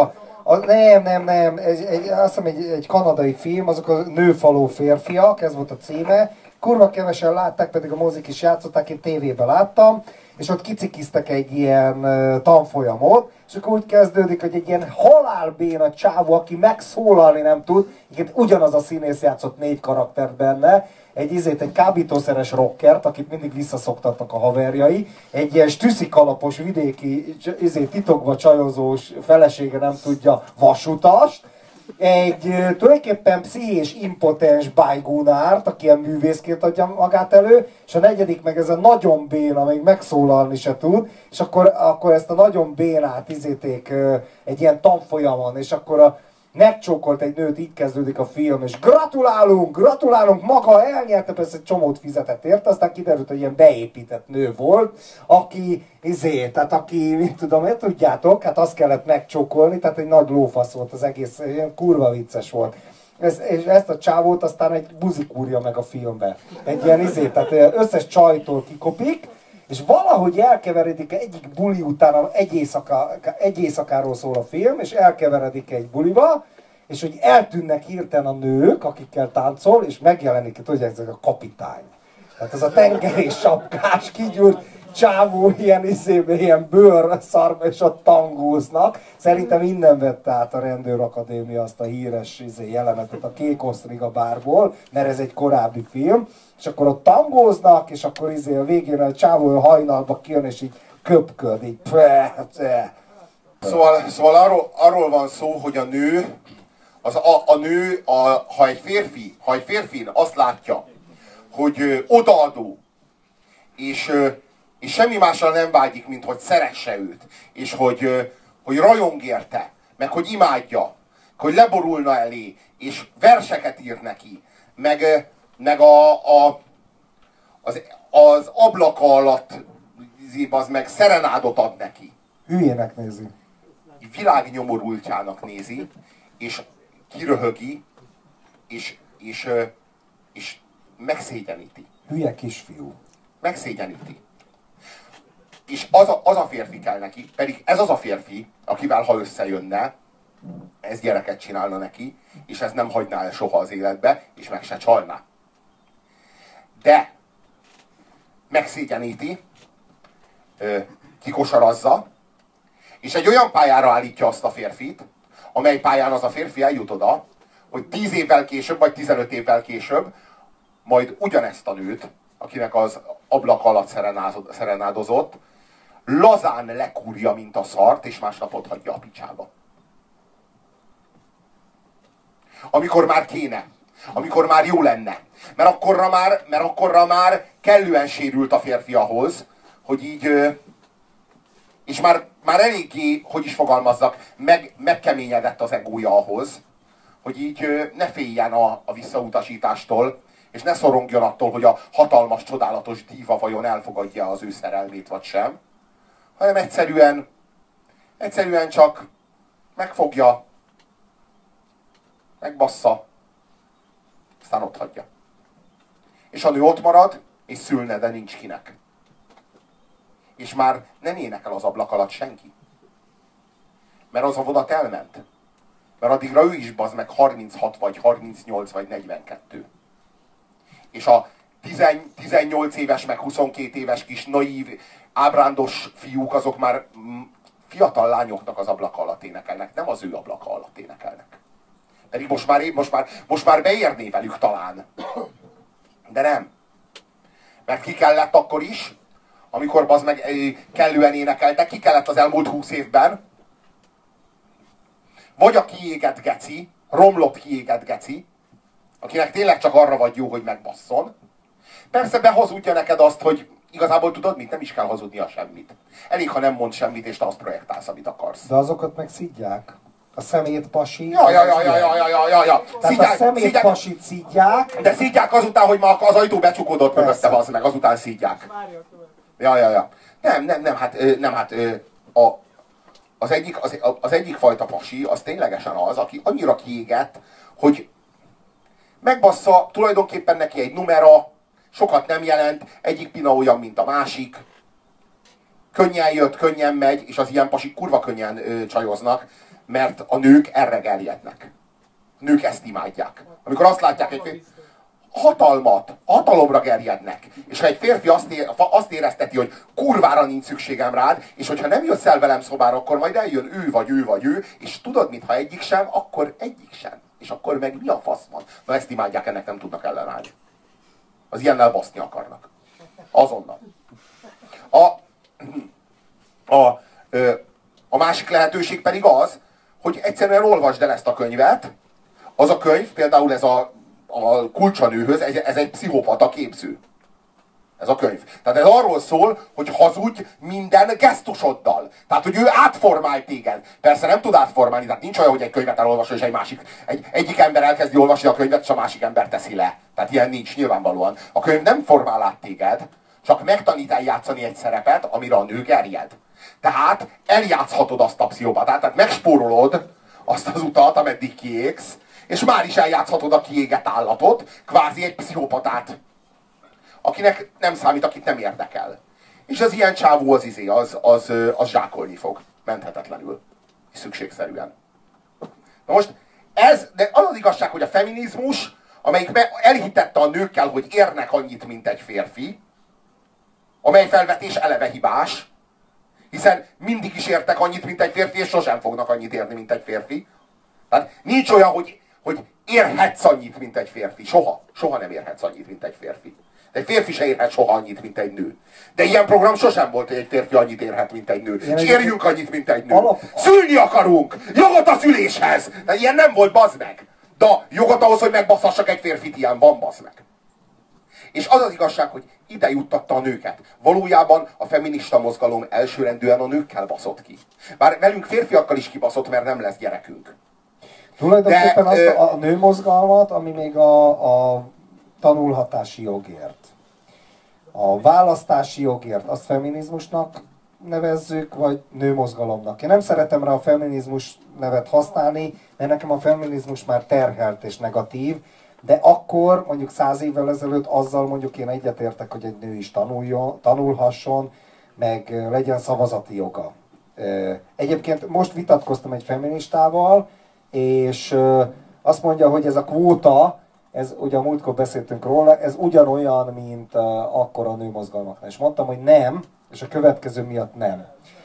Speaker 2: azt hiszem egy kanadai film, azok a nőfaló férfiak, ez volt a címe. Kurva kevesen látták, pedig a mozik is játszották, én tévében láttam, és ott kicikiztek egy ilyen tanfolyamot, és akkor úgy kezdődik, hogy egy ilyen halálbéna csávó, aki megszólalni nem tud. Igen, ugyanaz a színész játszott 4 karaktert benne. Egy kábítószeres rockert, akit mindig visszaszoktattak a haverjai, egy ilyen stüszikalapos vidéki titokba csajozós felesége nem tudja vasutast, egy tulajdonképpen pszichés, impotens bájgónárt, aki ilyen művészként adja magát elő, és a negyedik meg ez a nagyon béna, még megszólalni se tud, és akkor ezt a nagyon bénát egy ilyen tanfolyamon, és akkor megcsókolt egy nőt, így kezdődik a film, és gratulálunk, maga elnyerte, persze egy csomót fizetett érte, aztán kiderült, hogy ilyen beépített nő volt, aki, mit tudom, tudjátok, hát azt kellett megcsókolni, tehát egy nagy lófasz volt az egész, ilyen kurva vicces volt. És ezt a csávót aztán egy buzik úrja meg a filmbe. Egy ilyen tehát összes csajtól kikopik, és valahogy elkeveredik egyik buli után, egy éjszakáról szól a film, és elkeveredik egy buliba, és hogy eltűnnek hirtelen a nők, akikkel táncol, és megjelenik, tudják, ez a kapitány. Tehát ez a tengeri sapkás, kigyúrt csávó, ilyen bőr szarba, és ott tangóznak. Szerintem innen vette át a Rendőrakadémia azt a híres jelenetet a Kék Osztriga bárból, mert ez egy korábbi film. És akkor ott tangóznak, és akkor a végén a csávó hajnalba kijön, és így köpköd, így
Speaker 1: Szóval arról van szó, hogy a nő, ha egy férfi azt látja, hogy odaadó, és semmi másra nem vágyik, mint hogy szeresse őt, és hogy rajong érte, meg hogy imádja, hogy leborulna elé, és verseket ír neki, meg az ablaka alatt az meg szerenádot ad neki.
Speaker 2: Hülyének nézi.
Speaker 1: Világnyomorultjának nézi, és kiröhögi, és megszégyeníti.
Speaker 2: Hülye kisfiú.
Speaker 1: Megszégyeníti. És az a férfi kell neki, pedig ez az a férfi, akivel ha összejönne, ez gyereket csinálna neki, és ez nem hagyná el soha az életbe, és meg se csalná. De megszégyeníti, kikosarazza, és egy olyan pályára állítja azt a férfit, amely pályán az a férfi eljut oda, hogy 10 évvel később, vagy 15 évvel később majd ugyanezt a nőt, akinek az ablak alatt szerenádozott, lazán lekúrja, mint a szart, és másnapot hagyja a picsába. Amikor már kéne. Amikor már jó lenne. Mert akkorra már kellően sérült a férfi ahhoz, hogy így... És már eléggé, hogy is fogalmazzak, megkeményedett az egója ahhoz, hogy így ne féljen a visszautasítástól, és ne szorongjon attól, hogy a hatalmas, csodálatos díva vajon elfogadja az ő szerelmét, vagy sem, hanem egyszerűen csak megfogja, megbassza, aztán ott hagyja. És a nő ott marad, és szülne, de nincs kinek. És már nem énekel az ablak alatt senki. Mert az a vonat elment. Mert addigra ő is bazd meg 36, vagy 38, vagy 42. És a 18 éves, meg 22 éves kis naív, ábrándos fiúk, azok már fiatal lányoknak az ablaka alatt énekelnek, nem az ő ablaka alatt énekelnek. Pedig most már beérné velük talán. De nem. Mert ki kellett akkor is, amikor bazd meg kellően énekeltek, ki kellett az elmúlt 20 évben, vagy a kiégett geci, romlott kiégett geci, akinek tényleg csak arra vagy jó, hogy megbasszon. Persze behazudja neked azt, hogy igazából tudod mit, nem is kell hazudnia semmit. Elég, ha nem mond semmit, és te azt projektálsz, amit akarsz.
Speaker 2: De azokat meg szidják. A szemétpasi...
Speaker 1: Ja.
Speaker 2: Tehát a szemétpasit szidják.
Speaker 1: De szidják azután, hogy ma az ajtó becsukódott mögötte, az meg, azután szidják. Ja. Nem, az egyik fajta pasi, az ténylegesen az, aki annyira kiégett, hogy megbassza, tulajdonképpen neki egy numera, sokat nem jelent, egyik pina olyan, mint a másik, könnyen jött, könnyen megy, és az ilyen pasik kurva könnyen csajoznak, mert a nők erre gerjednek. A nők ezt imádják. Amikor azt látják, hatalomra gerjednek. És ha egy férfi azt érezteti, hogy kurvára nincs szükségem rád, és hogyha nem jössz el velem szobára, akkor majd eljön ő, vagy ő, és tudod mit, ha egyik sem, akkor egyik sem. És akkor meg mi a fasz van? Na ezt imádják, ennek nem tudnak ellenállni. Az ilyennel baszni akarnak. Azonnal. A másik lehetőség pedig az, hogy egyszerűen olvasd el ezt a könyvet. Az a könyv, például ez a Kulcsanőhöz, ez egy pszichopata képző. Ez a könyv. Tehát ez arról szól, hogy hazudj minden gesztusoddal. Tehát, hogy ő átformál téged. Persze nem tud átformálni, tehát nincs olyan, hogy egy könyvet elolvasol, és egyik ember elkezdi olvasni a könyvet, és a másik ember teszi le. Tehát ilyen nincs, nyilvánvalóan. A könyv nem formál át téged, csak megtanít eljátszani egy szerepet, amire a nő gerjed. Tehát eljátszhatod azt a pszichopatát, tehát megspórolod azt az utat, ameddig kiégsz, és már is eljátszhatod a kiégett állatot, kvázi egy pszichopatát, akinek nem számít, akit nem érdekel. És az ilyen csávó az zsákolni fog, menthetetlenül, és szükségszerűen. Na most, de az az igazság, hogy a feminizmus, amelyik elhitette a nőkkel, hogy érnek annyit, mint egy férfi, amely felvetés eleve hibás, hiszen mindig is értek annyit, mint egy férfi, és sosem fognak annyit érni, mint egy férfi. Tehát nincs olyan, hogy érhetsz annyit, mint egy férfi. Soha nem érhetsz annyit, mint egy férfi. De egy férfi se érhet soha annyit, mint egy nő. De ilyen program sosem volt, hogy egy férfi annyit érhet, mint egy nő. És érjünk annyit, mint egy nő. Szülni akarunk! Jogot a szüléshez! De ilyen nem volt, bazd meg! De jogot ahhoz, hogy megbaszhassak egy férfit, ilyen van, bazd meg. És az az igazság, hogy ide juttatta a nőket. Valójában a feminista mozgalom elsőrendűen a nőkkel baszott ki. Bár velünk férfiakkal is kibaszott, mert nem lesz gyerekünk.
Speaker 2: Tulajdonképpen azt a nőmozgalmat, ami még a tanulhatási jogért, a választási jogért, azt feminizmusnak nevezzük, vagy nőmozgalomnak. Én nem szeretem rá a feminizmus nevet használni, mert nekem a feminizmus már terhelt és negatív, de akkor, mondjuk 100 évvel ezelőtt azzal mondjuk én egyetértek, hogy egy nő is tanulhasson, meg legyen szavazati joga. Egyébként most vitatkoztam egy feministával, és azt mondja, hogy ez a kvóta, ez ugye a múltkor beszéltünk róla, ez ugyanolyan, mint akkor a nőmozgalmaknál. És mondtam, hogy nem, és a következő miatt nem.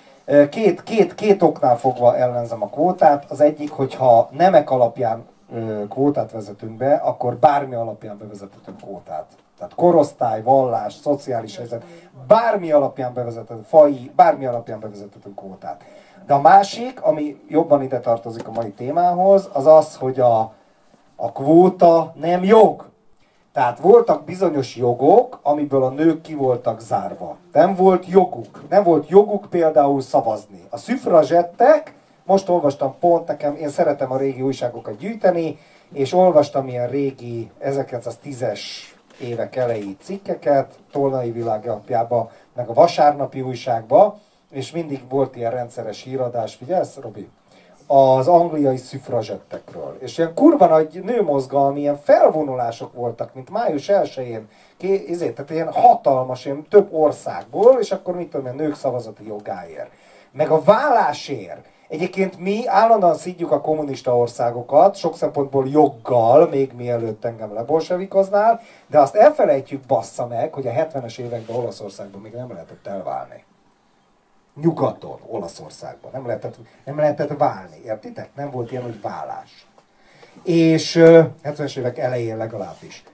Speaker 2: Két oknál fogva ellenzem a kvótát. Az egyik, hogyha nemek alapján kvótát vezetünk be, akkor bármi alapján bevezethetünk kvótát. Tehát korosztály, vallás, szociális helyzet, bármi alapján bevezethetünk, faji, bármi alapján bevezethetünk kvótát. De a másik, ami jobban ide tartozik a mai témához, az az, hogy a kvóta nem jog. Tehát voltak bizonyos jogok, amiből a nők ki voltak zárva. Nem volt joguk. Nem volt joguk például szavazni. A szüfrazsettek, most olvastam pont nekem, én szeretem a régi újságokat gyűjteni, és olvastam ilyen régi 1910-es évek elejé cikkeket, Tolnai Világlapjába, meg a Vasárnapi újságba, és mindig volt ilyen rendszeres híradás, figyelsz, Robi? Az angliai szüfrazsettekről. És ilyen kurva nagy nőmozgalmi, ilyen felvonulások voltak, mint május 1-én, tehát ilyen hatalmas, ilyen több országból, és akkor mit tudom, a nők szavazati jogáért. Meg a vállásért. Egyébként mi állandóan szidjuk a kommunista országokat, sok szempontból joggal, még mielőtt engem lebolsevikoznál, de azt elfelejtjük, bassza meg, hogy a 70-es években Olaszországban még nem lehetett elválni. Nyugaton, Olaszországban. Nem lehetett válni, értitek? Nem volt ilyen, hogy vállás. És 70-es évek elején legalábbis.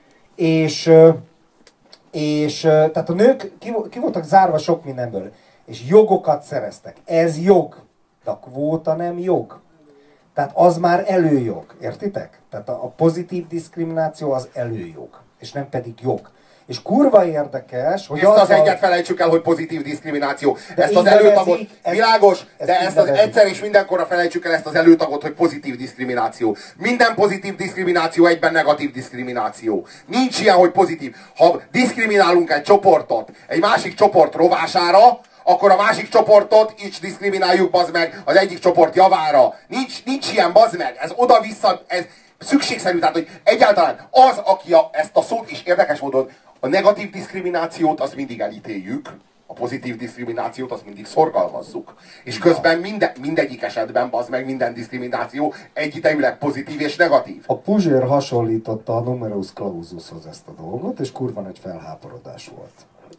Speaker 2: És tehát a nők ki voltak zárva sok mindenből. És jogokat szereztek. Ez jog. De a kvóta nem jog. Tehát az már előjog. Értitek? Tehát a pozitív diszkrimináció az előjog. És nem pedig jog. És kurva érdekes, hogy
Speaker 1: ezt az egyet felejtsük el, hogy pozitív diszkrimináció. Ezt az előtagot, világos, de ezt az egyszer és mindenkorra felejtsük el ezt az előtagot, hogy pozitív diszkrimináció. Minden pozitív diszkrimináció egyben negatív diszkrimináció. Nincs ilyen, hogy pozitív. Ha diszkriminálunk egy csoportot egy másik csoport rovására, akkor a másik csoportot is diszkrimináljuk, bazd meg, az egyik csoport javára. Nincs ilyen, bazd meg. Ez oda-vissza, ez szükségszerű. Tehát, hogy egyáltalán az, aki ezt a szót is érdekes módon, a negatív diszkriminációt azt mindig elítéljük, A pozitív diszkriminációt azt mindig szorgalmazzuk. És közben mindegyik esetben, bazd meg, minden diszkrimináció egyidejűleg pozitív és negatív.
Speaker 2: A Puzsér hasonlította a numerus clausushoz ezt a dolgot, és kurva nagy felháborodás volt.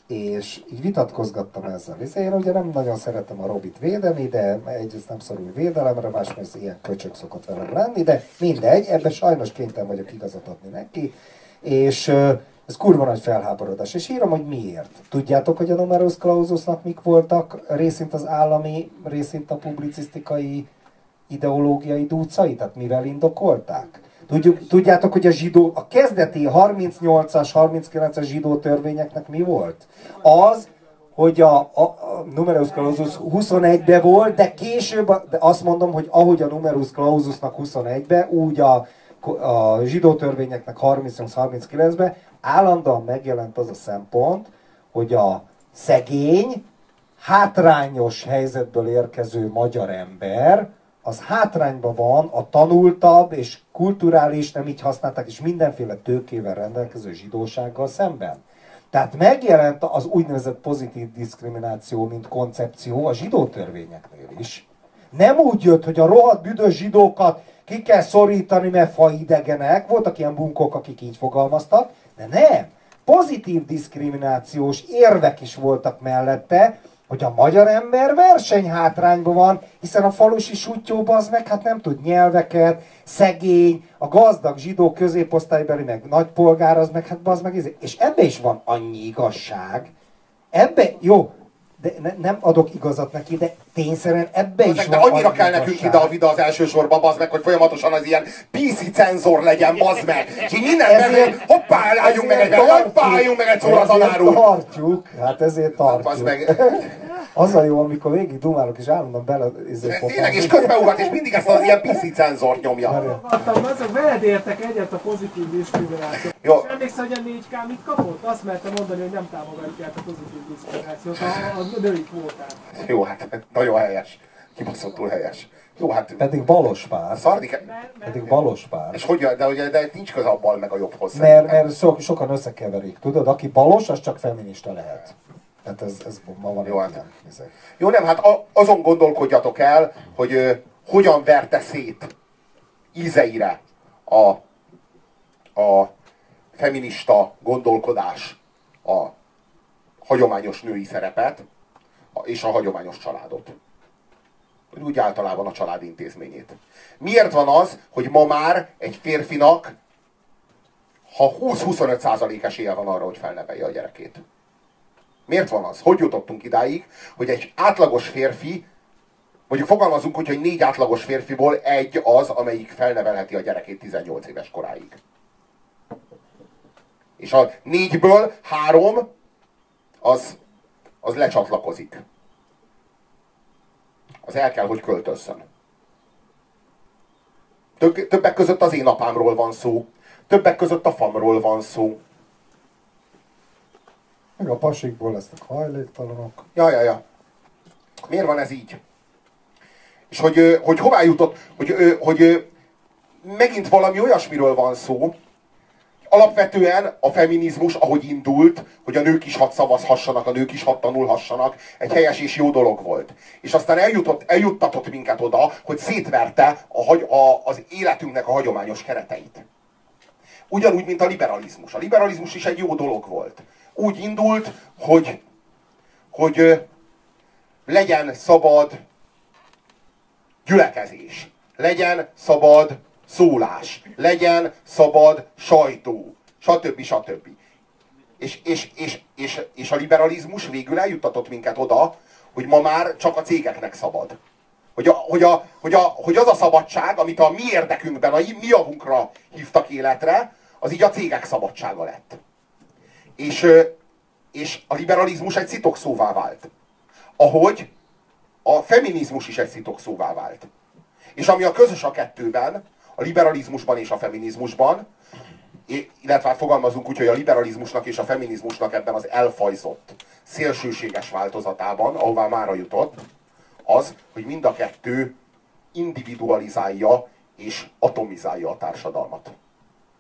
Speaker 2: És így vitatkozgattam ezzel. Én ugye nem nagyon szeretem a Robit védeni, de egyrészt nem szorul védelemre, másrészt ilyen köcsök szokott velem lenni, de mindegy, ebben sajnos kénytelen vagyok igazat adni neki. És ez kurva nagy felháborodás. És írom, hogy miért. Tudjátok, hogy a numerus claususnak mik voltak részint az állami, részint a publicisztikai ideológiai dúcai? Tehát mivel indokolták? Tudjátok, hogy a kezdeti 38-as, 39-as zsidó törvényeknek mi volt? Az, hogy a numerus clausus 21-be volt, de később, de azt mondom, hogy ahogy a numerus claususnak 21-be, úgy a zsidó törvényeknek 38-39-be állandóan megjelent az a szempont, hogy a szegény, hátrányos helyzetből érkező magyar ember, az hátrányban van a tanultabb és kulturális, nem így használták, és mindenféle tőkével rendelkező zsidósággal szemben. Tehát megjelent az úgynevezett pozitív diszkrimináció, mint koncepció a zsidó törvényeknél is. Nem úgy jött, hogy a rohadt büdös zsidókat ki kell szorítani, mert faidegenek, voltak ilyen bunkók, akik így fogalmaztak, de nem. Pozitív diszkriminációs érvek is voltak mellette, hogy a magyar ember versenyhátrányban van, hiszen a falusi suttyóban az meg hát nem tud nyelveket, szegény, a gazdag zsidó középosztálybeli, meg nagypolgár, az meg hát az meg, és ebbe is van annyi igazság, ebbe, jó, de nem adok igazat neki, de tényszerűen ebbe is
Speaker 1: de
Speaker 2: van
Speaker 1: annyira kell nekünk ide a videó az elsősorban, bazd meg, hogy folyamatosan az ilyen PC cenzor legyen, bazd meg. És így mindenben, hoppá, álljunk meg egy szóra tanár úr.
Speaker 2: Tartjuk, hát ezért tartjuk.
Speaker 1: Bazd meg.
Speaker 2: Az a jó, amikor végig dumálok, és állandóan bele...
Speaker 1: Tényleg, és közbeugat, és mindig ezt az ilyen PC cenzort nyomja.
Speaker 6: Hallottam, azok veled értek egyet a pozitív diszkriminációt.
Speaker 1: Jó.
Speaker 6: És emlékszel, hogy a 4K mit kapott? Azt merte mondani, hogy nem támogatják a pozitív diszkriminációt, a női kvótát.
Speaker 1: Jó, hát nagyon helyes. Kibaszottul helyes. Jó, hát...
Speaker 2: Pedig balos pár.
Speaker 1: Szardik...
Speaker 2: Pedig balos pár.
Speaker 1: És hogy, de nincs köze a bal meg a jobbhoz.
Speaker 2: Mert sokan összekeverik, tudod? Aki balos, az csak feminista lehet. Hát ez ma van.
Speaker 1: Jó, hát. Jó, nem, hát azon gondolkodjatok el, hogy hogyan verte szét ízeire a feminista gondolkodás a hagyományos női szerepet és a hagyományos családot. Úgy általában a család intézményét. Miért van az, hogy ma már egy férfinak, ha 20-25% esélye van arra, hogy felnevelje a gyerekét? Miért van az? Hogy jutottunk idáig, hogy egy átlagos férfi, mondjuk fogalmazunk úgy, hogy 4 átlagos férfiból egy az, amelyik felnevelheti a gyerekét 18 éves koráig. És a 4-ből 3 az lecsatlakozik. Az el kell, hogy költözzön. Többek között az én apámról van szó. Többek között a famról van szó.
Speaker 2: Meg a pasikból lesznek hajléktalanok.
Speaker 1: Ja. Miért van ez így? És hogy hová jutott, hogy megint valami olyasmiről van szó, alapvetően a feminizmus, ahogy indult, hogy a nők is hadd szavazhassanak, a nők is hadd tanulhassanak, egy helyes és jó dolog volt. És aztán eljuttatott minket oda, hogy szétverte az életünknek a hagyományos kereteit. Ugyanúgy, mint a liberalizmus. A liberalizmus is egy jó dolog volt. Úgy indult, hogy legyen szabad gyülekezés, legyen szabad szólás, legyen szabad sajtó, stb. És a liberalizmus végül eljuttatott minket oda, hogy ma már csak a cégeknek szabad. Hogy az a szabadság, amit a mi érdekünkben, a mi javunkra hívtak életre, az így a cégek szabadsága lett. És a liberalizmus egy szitokszóvá vált. Ahogy a feminizmus is egy szitokszóvá vált. És ami a közös a kettőben, a liberalizmusban és a feminizmusban, illetve hát fogalmazunk úgy, hogy a liberalizmusnak és a feminizmusnak ebben az elfajzott, szélsőséges változatában, ahová mára jutott, az, hogy mind a kettő individualizálja és atomizálja a társadalmat.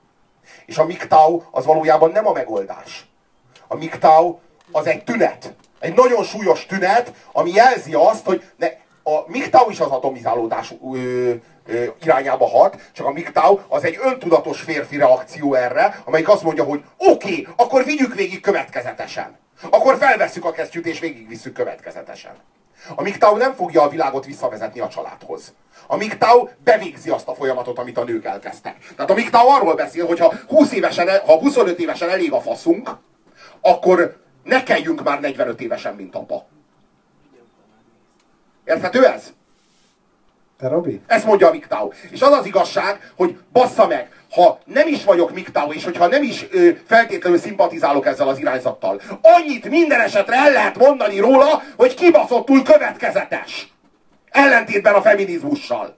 Speaker 1: És a MGTOW az valójában nem a megoldás. A MGTOW az egy tünet. Egy nagyon súlyos tünet, ami jelzi azt, hogy a MGTOW is az atomizálódás irányába hat, csak a MGTOW az egy öntudatos férfi reakció erre, amelyik azt mondja, hogy oké, akkor vigyük végig következetesen. Akkor felvesszük a kesztyűt és végigvisszük következetesen. A MGTOW nem fogja a világot visszavezetni a családhoz. A MGTOW bevégzi azt a folyamatot, amit a nők elkezdtek. Tehát a MGTOW arról beszél, hogy ha 25 évesen elég a faszunk, akkor ne kelljünk már 45 évesen, mint apa. Érthető ez?
Speaker 2: Te, Robi?
Speaker 1: Ezt mondja a MGTOW. És az az igazság, hogy bassza meg, ha nem is vagyok MGTOW, és hogyha nem is feltétlenül szimpatizálok ezzel az irányzattal, annyit minden esetre el lehet mondani róla, hogy kibaszottul következetes. Ellentétben a feminizmussal.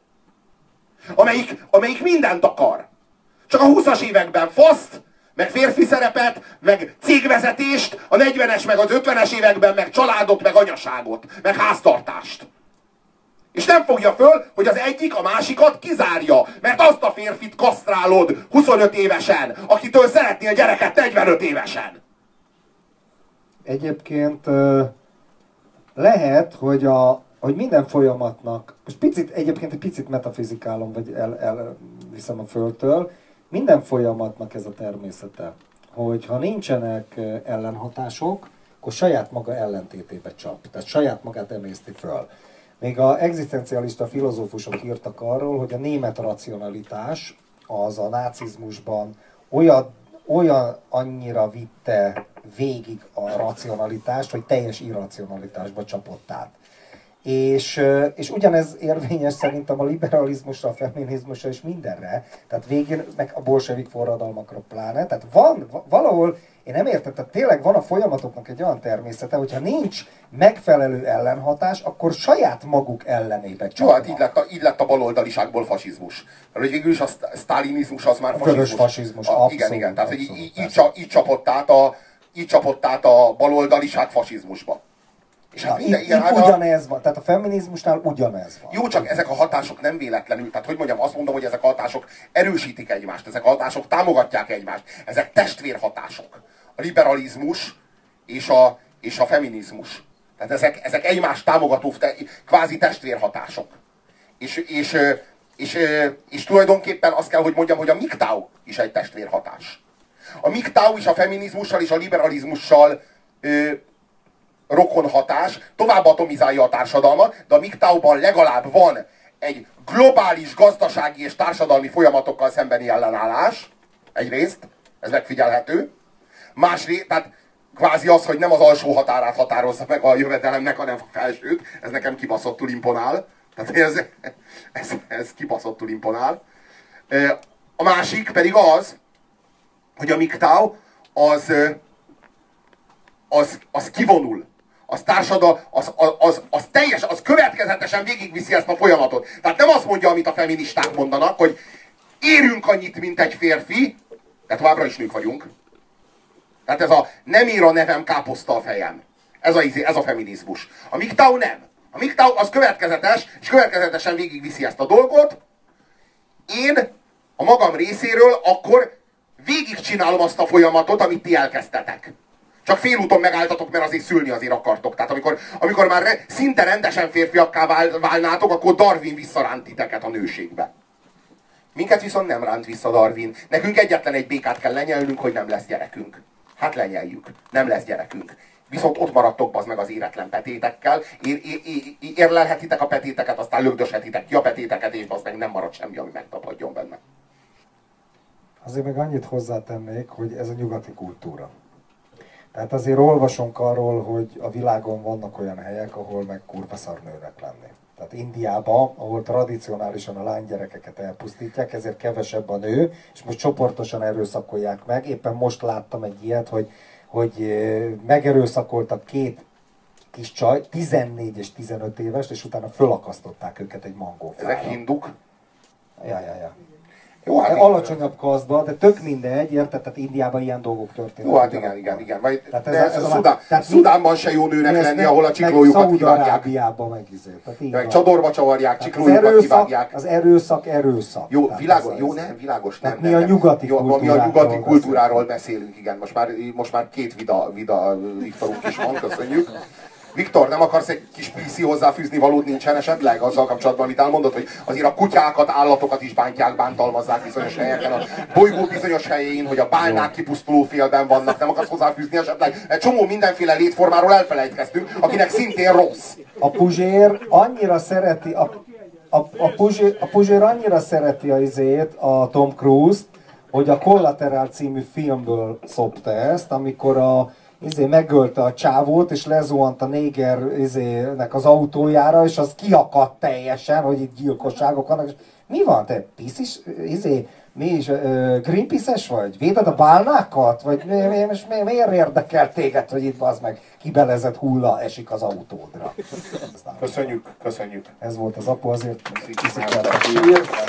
Speaker 1: Amelyik mindent akar. Csak a 20-as években faszt, meg férfi szerepet, meg cégvezetést, a 40-es meg az 50-es években meg családot, meg anyaságot, meg háztartást. És nem fogja föl, hogy az egyik a másikat kizárja, mert azt a férfit kasztrálod 25 évesen, akitől szeretnél gyereket 45 évesen.
Speaker 2: Egyébként lehet, hogy minden folyamatnak, most egyébként egy picit metafizikálom, vagy elviszem a földtől, minden folyamatnak ez a természete, hogy ha nincsenek ellenhatások, akkor saját maga ellentétébe csap, tehát saját magát emészti föl. Még az egzisztencialista filozófusok írtak arról, hogy a német racionalitás az a nácizmusban olyan annyira vitte végig a racionalitást, hogy teljes irracionalitásba csapott át. És ugyanez érvényes szerintem a liberalizmusra, a feminizmusra és mindenre, tehát végén meg a bolsevik forradalmakra pláne, tehát van valahol, én nem értem, tehát tényleg van a folyamatoknak egy olyan természete, hogyha nincs megfelelő ellenhatás, akkor saját maguk ellenébe csapnak.
Speaker 1: Jó, hát így lett a baloldaliságból fasizmus. Mert hogy végül is a sztálinizmus az már fasizmus.
Speaker 2: Vörös fasizmus, abszolút.
Speaker 1: Igen, tehát így csapott át a baloldaliság fasizmusba. És hát
Speaker 2: ugyanez van, tehát a feminizmusnál ugyanez van.
Speaker 1: Jó, csak ezek a hatások nem véletlenül, tehát hogy mondjam, azt mondom, hogy ezek a hatások erősítik egymást, ezek a hatások támogatják egymást, ezek testvérhatások. A liberalizmus és a feminizmus. Tehát ezek egymást támogató kvázi testvérhatások. És tulajdonképpen azt kell, hogy mondjam, hogy a MGTOW is egy testvérhatás. A MGTOW is a feminizmussal és a liberalizmussal rokon hatás, tovább atomizálja a társadalmat, de a MGTOW-ban legalább van egy globális gazdasági és társadalmi folyamatokkal szembeni ellenállás, egyrészt, ez megfigyelhető. Másrészt, tehát kvázi az, hogy nem az alsó határát határozza meg a jövedelemnek, hanem a felsőt, ez nekem kibaszottul imponál. Tehát ez kibaszottul imponál. A másik pedig az, hogy a MGTOW az kivonul. Az következetesen végigviszi ezt a folyamatot. Tehát nem azt mondja, amit a feministák mondanak, hogy érünk annyit, mint egy férfi, de továbbra is nők vagyunk. Tehát ez a nem ér a nevem káposzta a fejem. Ez a feminizmus. A MGTOW nem. A MGTOW az következetes, és következetesen végigviszi ezt a dolgot. Én a magam részéről akkor végigcsinálom azt a folyamatot, amit ti elkezdtetek. Csak félúton megálltatok, mert azért szülni azért akartok. Tehát amikor már szinte rendesen férfiakká válnátok, akkor Darwin visszaránt titeket a nőségbe. Minket viszont nem ránt vissza Darwin. Nekünk egyetlen egy békát kell lenyelnünk, hogy nem lesz gyerekünk. Hát lenyeljük. Nem lesz gyerekünk. Viszont ott maradtok bazd meg az éretlen petétekkel. Érlelhetitek a petéteket, aztán lögdöshetitek ki a petéteket, és bazd meg nem marad semmi, ami megtapadjon benne.
Speaker 2: Azért meg annyit hozzátennék, hogy ez a nyugati kultúra. Tehát azért olvasunk arról, hogy a világon vannak olyan helyek, ahol meg kurva szar nőnek lenni. Tehát Indiában, ahol tradicionálisan a lánygyerekeket elpusztítják, ezért kevesebb a nő, és most csoportosan erőszakolják meg. Éppen most láttam egy ilyet, hogy megerőszakoltak két kis csaj, 14 és 15 éves, és utána fölakasztották őket egy mangófára.
Speaker 1: Ezek hinduk?
Speaker 2: Ja.
Speaker 1: Jó, hát
Speaker 2: alacsonyabb kasztba, de tök mindegy, érted? Tehát Indiában ilyen dolgok történnek.
Speaker 1: Jó, hát igen. Majd,
Speaker 2: tehát
Speaker 1: Szudánban se jó nőnek lenni, ahol a csiklójukat kivágják.
Speaker 2: Szaúd-Arábiában meg
Speaker 1: Meg csadorba csavarják, csiklójukat kivágják.
Speaker 2: Az erőszak.
Speaker 1: Jó, világos, jó, nem, világos, nem.
Speaker 2: Mi a nyugati
Speaker 1: mi a nyugati kultúráról beszélünk, igen. Most már két vida Viktorunk is van, köszönjük. Viktor, nem akarsz egy kis PC hozzáfűzni valód nincsen esetleg azzal kapcsolatban, amit elmondott, hogy azért a kutyákat, állatokat is bántalmazzák bizonyos helyeken, a bolygó bizonyos helyén, hogy a bálnák kipusztuló félben vannak, nem akarsz hozzáfűzni esetleg? Egy csomó mindenféle létformáról elfelejtkeztünk, akinek szintén rossz.
Speaker 2: A Puzsér annyira szereti, a Puzsér annyira szereti a Tom Cruise-t, hogy a Collateral című filmből szopta ezt, amikor megölte a csávót, és lezuhant a négernek az autójára, és az kiakadt teljesen, hogy itt gyilkosságok vannak. És mi van, te piszis, mi is, Greenpeace-es vagy? Véded a bálnákat? Vagy miért érdekel téged, hogy itt az meg kibelezett hulla esik az autódra?
Speaker 1: Köszönjük.
Speaker 2: Ez volt az apu, azért kiszik el a